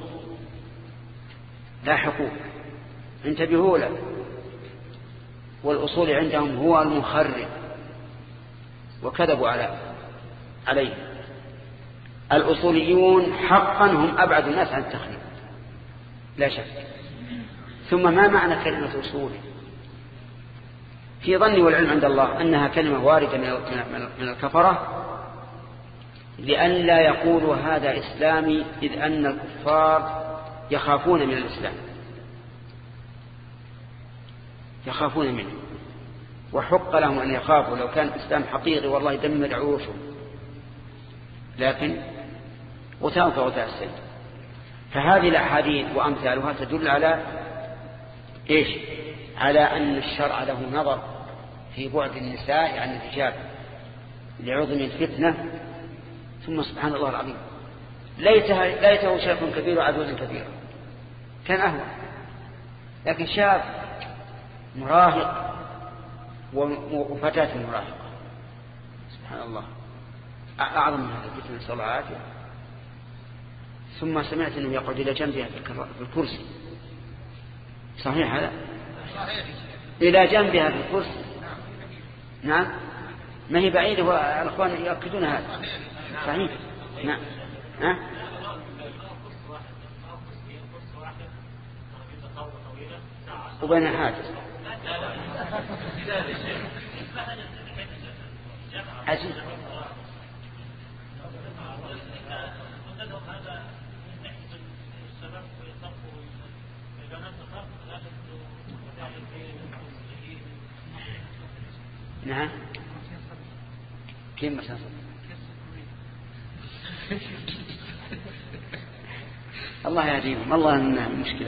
لا حقوق، انتبهوا له. والأصول عندهم هو المخرب، وكذبوا على عليه. الأصوليون حقا هم أبعد الناس عن التخريب لا شك. ثم ما معنى كلمة أصولي؟ في ظني والعلم عند الله أنها كلمة واردة من الكفرة، لأن لا يقولوا هذا إسلامي، إذ أن الكفار يخافون من الإسلام، يخافون منه، وحق لهم أن يخافوا. لو كان الإسلام حقيقي والله دمر عروشهم، لكن غثاء كغثاء السيل. فهذه الأحاديث وأمثالها تدل على إيش؟ على أن الشرع له نظر في بعد النساء عن الرجال لعظم الفتنة ثم سبحان الله العظيم ليته, ليته شيخ كبير وعجوز كبير كان أهون. لكن شاب مراهق وفتاة مراهقة سبحان الله أعظم من هذا الفتنة، نسأل الله العافية. ثم سمعت أنه يقعد إلى جنبها في الكرسي. صحيح هذا؟ إلى جنبها في الكرسي. نعم ما هي بعيدة والأخوان يؤكدون هذا. صحيح نعم. ها؟ وبين حاجز عجيب. نعم كيف مسافة الله يهديهم الله إنها مشكلة.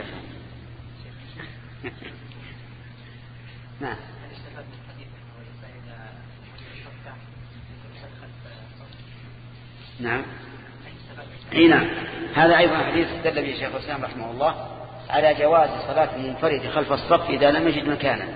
نعم نعم اي نعم. هذا ايضا حديث دل به شيخ الاسلام رحمه الله على جواز صلاة المنفرد خلف الصف اذا لم يجد مكانا.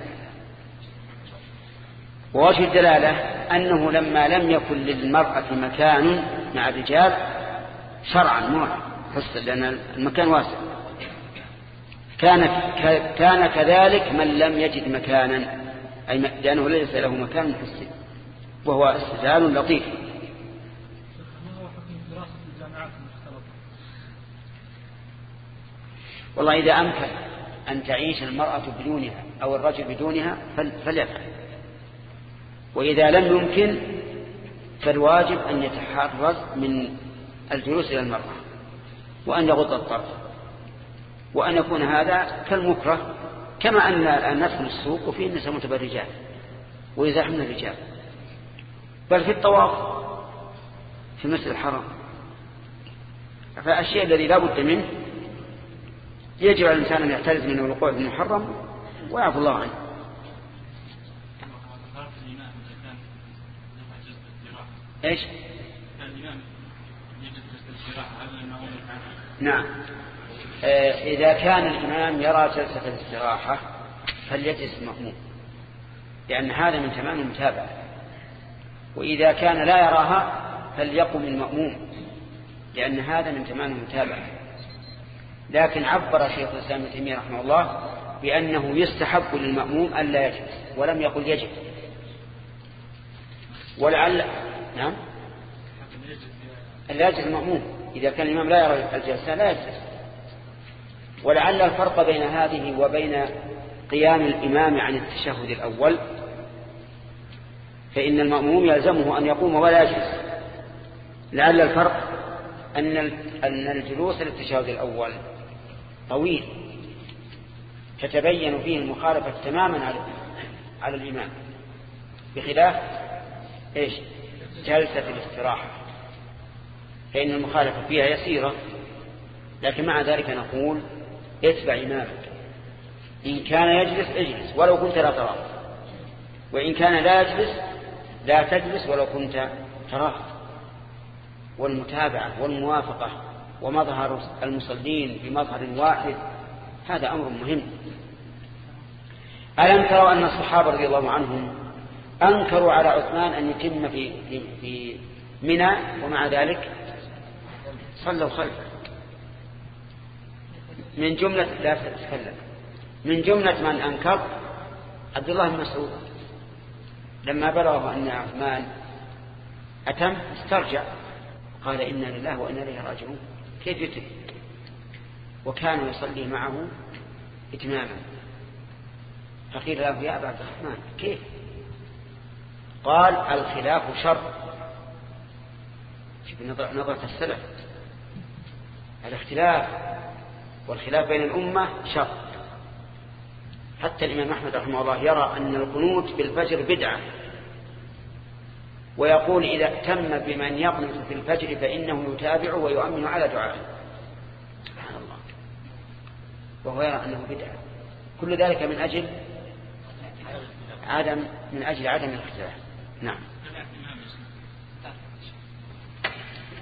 ووجه الدلالة انه لما لم يكن للمرأة مكان مع الرجال شرعا مو حسا لان المكان واسع، كان كان كذلك من لم يجد مكانا أي لأنه ليس له مكان حسن، وهو استدلال لطيف. والله إذا أمكن أن تعيش المرأة بدونها أو الرجل بدونها فليفعل، وإذا لم يمكن فالواجب أن يتحرز من الجلوس إلى المرأة وأن يغض الطرف، وأن يكون هذا كالمكره، كما أن الناس في السوق وفيه النساء متبرجات ويزاحمن الرجال، بل في الطواف في مسجد الحرام. فالشيء الذي لا بد منه يجب على الإنسان أن يعترض منه الوقوع في المحرم ويعفو الله عنه. ايش؟ نعم آه إذا كان الإمام يرى جلسة الاستراحة فليجلس المأموم، لأن هذا من تمام المتابعة. وإذا كان لا يراها فليقم المأموم، لأن هذا من تمام المتابعة. لكن عبر شيخ الإسلام ابن تيمية رحمه الله بأنه يستحب للمأموم ألا يجلس، ولم يقل يجب. ولعل نعم لا يجلس المأموم إذا كان الإمام لا يرى الجلسة لا يجلس. ولعل الفرق بين هذه وبين قيام الإمام عن التشهد الأول، فإن المأموم يلزمه أن يقوم ولا يجلس. لعل الفرق أن أن الجلوس للتشهد الأول طويل، فتبين فيه المخالفة تماما على على الإمام، بخلاف إيش جلسة الاستراحة، فإن المخالفة فيها يسيرة. لكن مع ذلك نقول اتبع إمامك، إن كان يجلس اجلس ولو كنت لا تراه، وإن كان لا يجلس لا تجلس ولو كنت تراه. والمتابعة والموافقة ومظهر المصلين بمظهر واحد هذا أمر مهم. ألم تروا أن الصحابة رضي الله عنهم أنكروا على عثمان أن يتم في في, في منى، ومع ذلك صلوا خلفه. من جملة لا تتكلم من جملة من أنكر عبد الله بن مسعود لما بلغه أن عثمان أتم استرجع قال إنا لله وإنا إليه راجعون. كيف يتم؟ وكان يصلي معه إتماما. فقيل له يا أبا عبد الرحمن كيف؟ قال الخلاف شر. نظرة السلف الاختلاف والخلاف بين الأمة شر. حتى الإمام أحمد رحمه الله يرى أن القنوت بالفجر بدعة، ويقول إذا اهتم بمن يقنط في الفجر فإنه يتابع ويؤمن على دعائه. سبحان الله. وهو يرى أنه بدعة. كل ذلك من أجل عدم من أجل عدم الاختلاف. نعم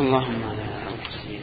اللهم لا أحصي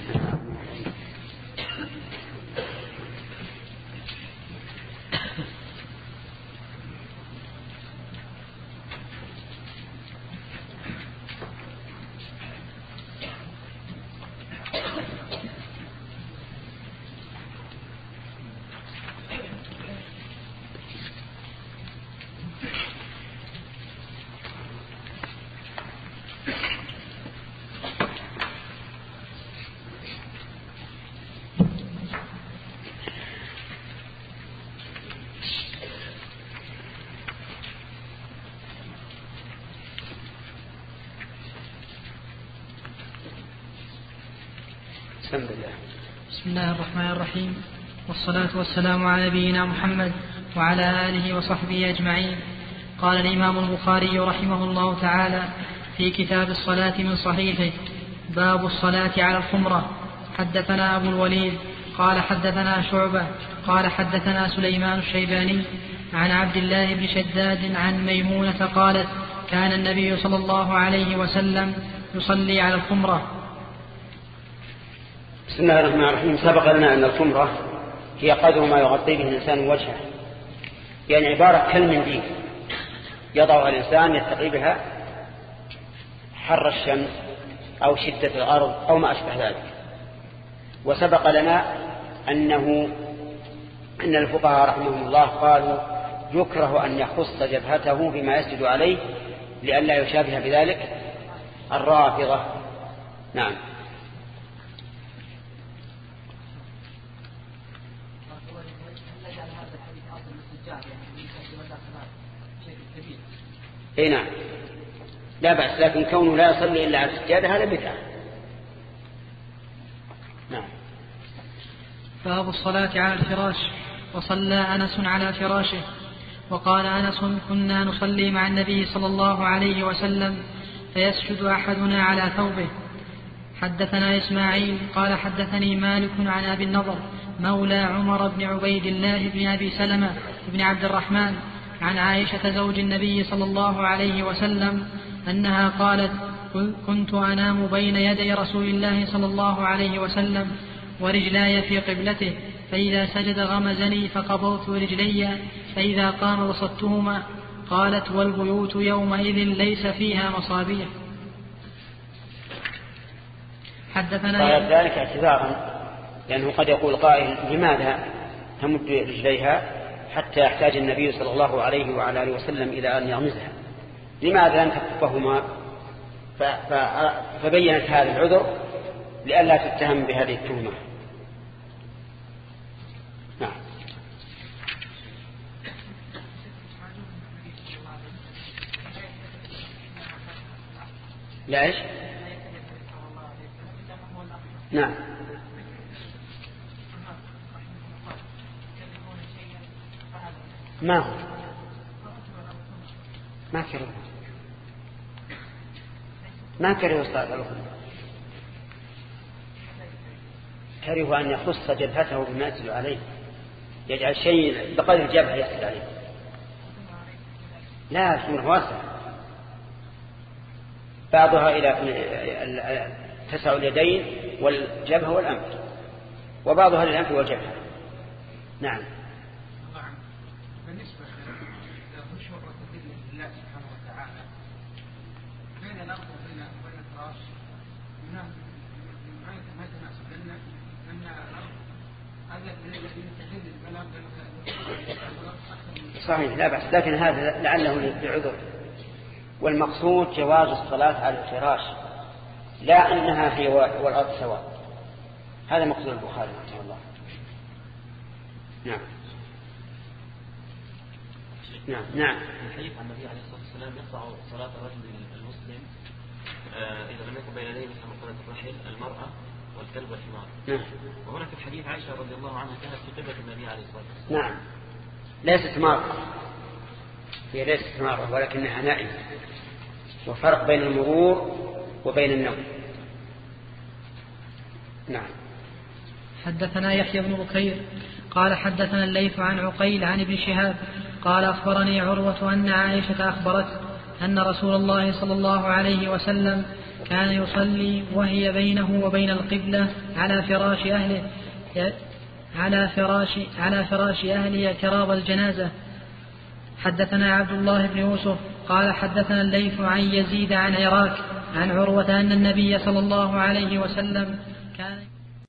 بسم الله الرحمن الرحيم، والصلاة والسلام على نبينا محمد وعلى آله وصحبه أجمعين. قال الإمام البخاري رحمه الله تعالى في كتاب الصلاة من صحيحه: باب الصلاة على الخمرة. حدثنا أبو الوليد قال حدثنا شعبة قال حدثنا سليمان الشيباني عن عبد الله بن شداد عن ميمونة قالت: كان النبي صلى الله عليه وسلم يصلي على الخمرة. بسم الله الرحمن الرحيم. سبق لنا أن الخمرة هي قدر ما يغطي به الإنسان وجهه، يعني عبارة كالمنديل يضعها الإنسان يتقي بها حر الشمس أو شدة الأرض أو ما أشبه ذلك. وسبق لنا أنه أن الفقهاء رحمهم الله قالوا يكره أن يخص جبهته بما يسجد عليه لئلا يشابه بذلك الرافضة. نعم. اي نعم لا بأس، لكن كونه لا يصلي إلا على السجادة هذا بدعة. نعم. باب الصلاة على الفراش. وصلى أنس على فراشه. وقال أنس: كنا نصلي مع النبي صلى الله عليه وسلم فيسجد أحدنا على ثوبه. حدثنا إسماعيل قال حدثني مالك عن أبي النضر مولى عمر بن عبيد الله بن أبي سلمة بن عبد الرحمن عن عائشة زوج النبي صلى الله عليه وسلم أنها قالت: كنت أنام بين يدي رسول الله صلى الله عليه وسلم ورجلاي في قبلته، فإذا سجد غمزني فقبضت رجلي، فإذا قام بسطتهما. قالت: والبيوت يومئذ ليس فيها مصابيح. حدثنا قالت ذلك اعتذارا، لأنه قد يقول قائل: لماذا تمد رجليها حتى يحتاج النبي صلى الله عليه وعلى آله وسلم إلى أن يغمزها؟ لماذا لم تكفهما؟ فبينت هذا العذر لئلا تتهم بهذه التهمة. نعم. لا إيش؟ نعم. ما هو ما كره ما كره الصلاة الأخرى، كره أن يخص جبهته بما يسجد عليه، يجعل شيء بقدر الجبهة يسجد عليه. لا، الخمر واسع، بعضها إلى تسع اليدين والجبهة والأنف، وبعضها للأنف والجبهة. نعم. بالنسبة لخشوع وتذلل لله سبحانه وتعالى بين الأرض وبين وبين الفراش ما يتناسب، لأن أن الأرض هذا الذي يتذلل بلا صحيح لا بأس، لكن هذا لعله بعذر، والمقصود جواز الصلاة على الفراش، لا أنها هي والأرض سواء. هذا مقصود البخاري رحمه الله. نعم. نعم. نعم. الحديث عن النبي عليه الصلاة والسلام يقطع صلاة الرجل المسلم آه إذا لم يكن بين يديه مثل الرحل المرأة والكلب والحمار. نعم. وهنا في الحديث عائشة رضي الله عنها كانت في قبلة النبي عليه الصلاة والسلام. نعم. ليست مرأة، هي ليست مرأة ولكنها نائمة، وفرق بين المرور وبين النوم. نعم. حدثنا يحيى بن بكير قال حدثنا الليث عن عقيل عن ابن شهاب قال: أخبرني عروة أن عائشة أخبرت أن رسول الله صلى الله عليه وسلم كان يصلي وهي بينه وبين القبلة على فراش أهله على فراش على فراش أهله اعتراض الجنازة. حدثنا عبد الله بن يوسف قال حدثنا الليث عن يزيد عن عراك عن عروة أن النبي صلى الله عليه وسلم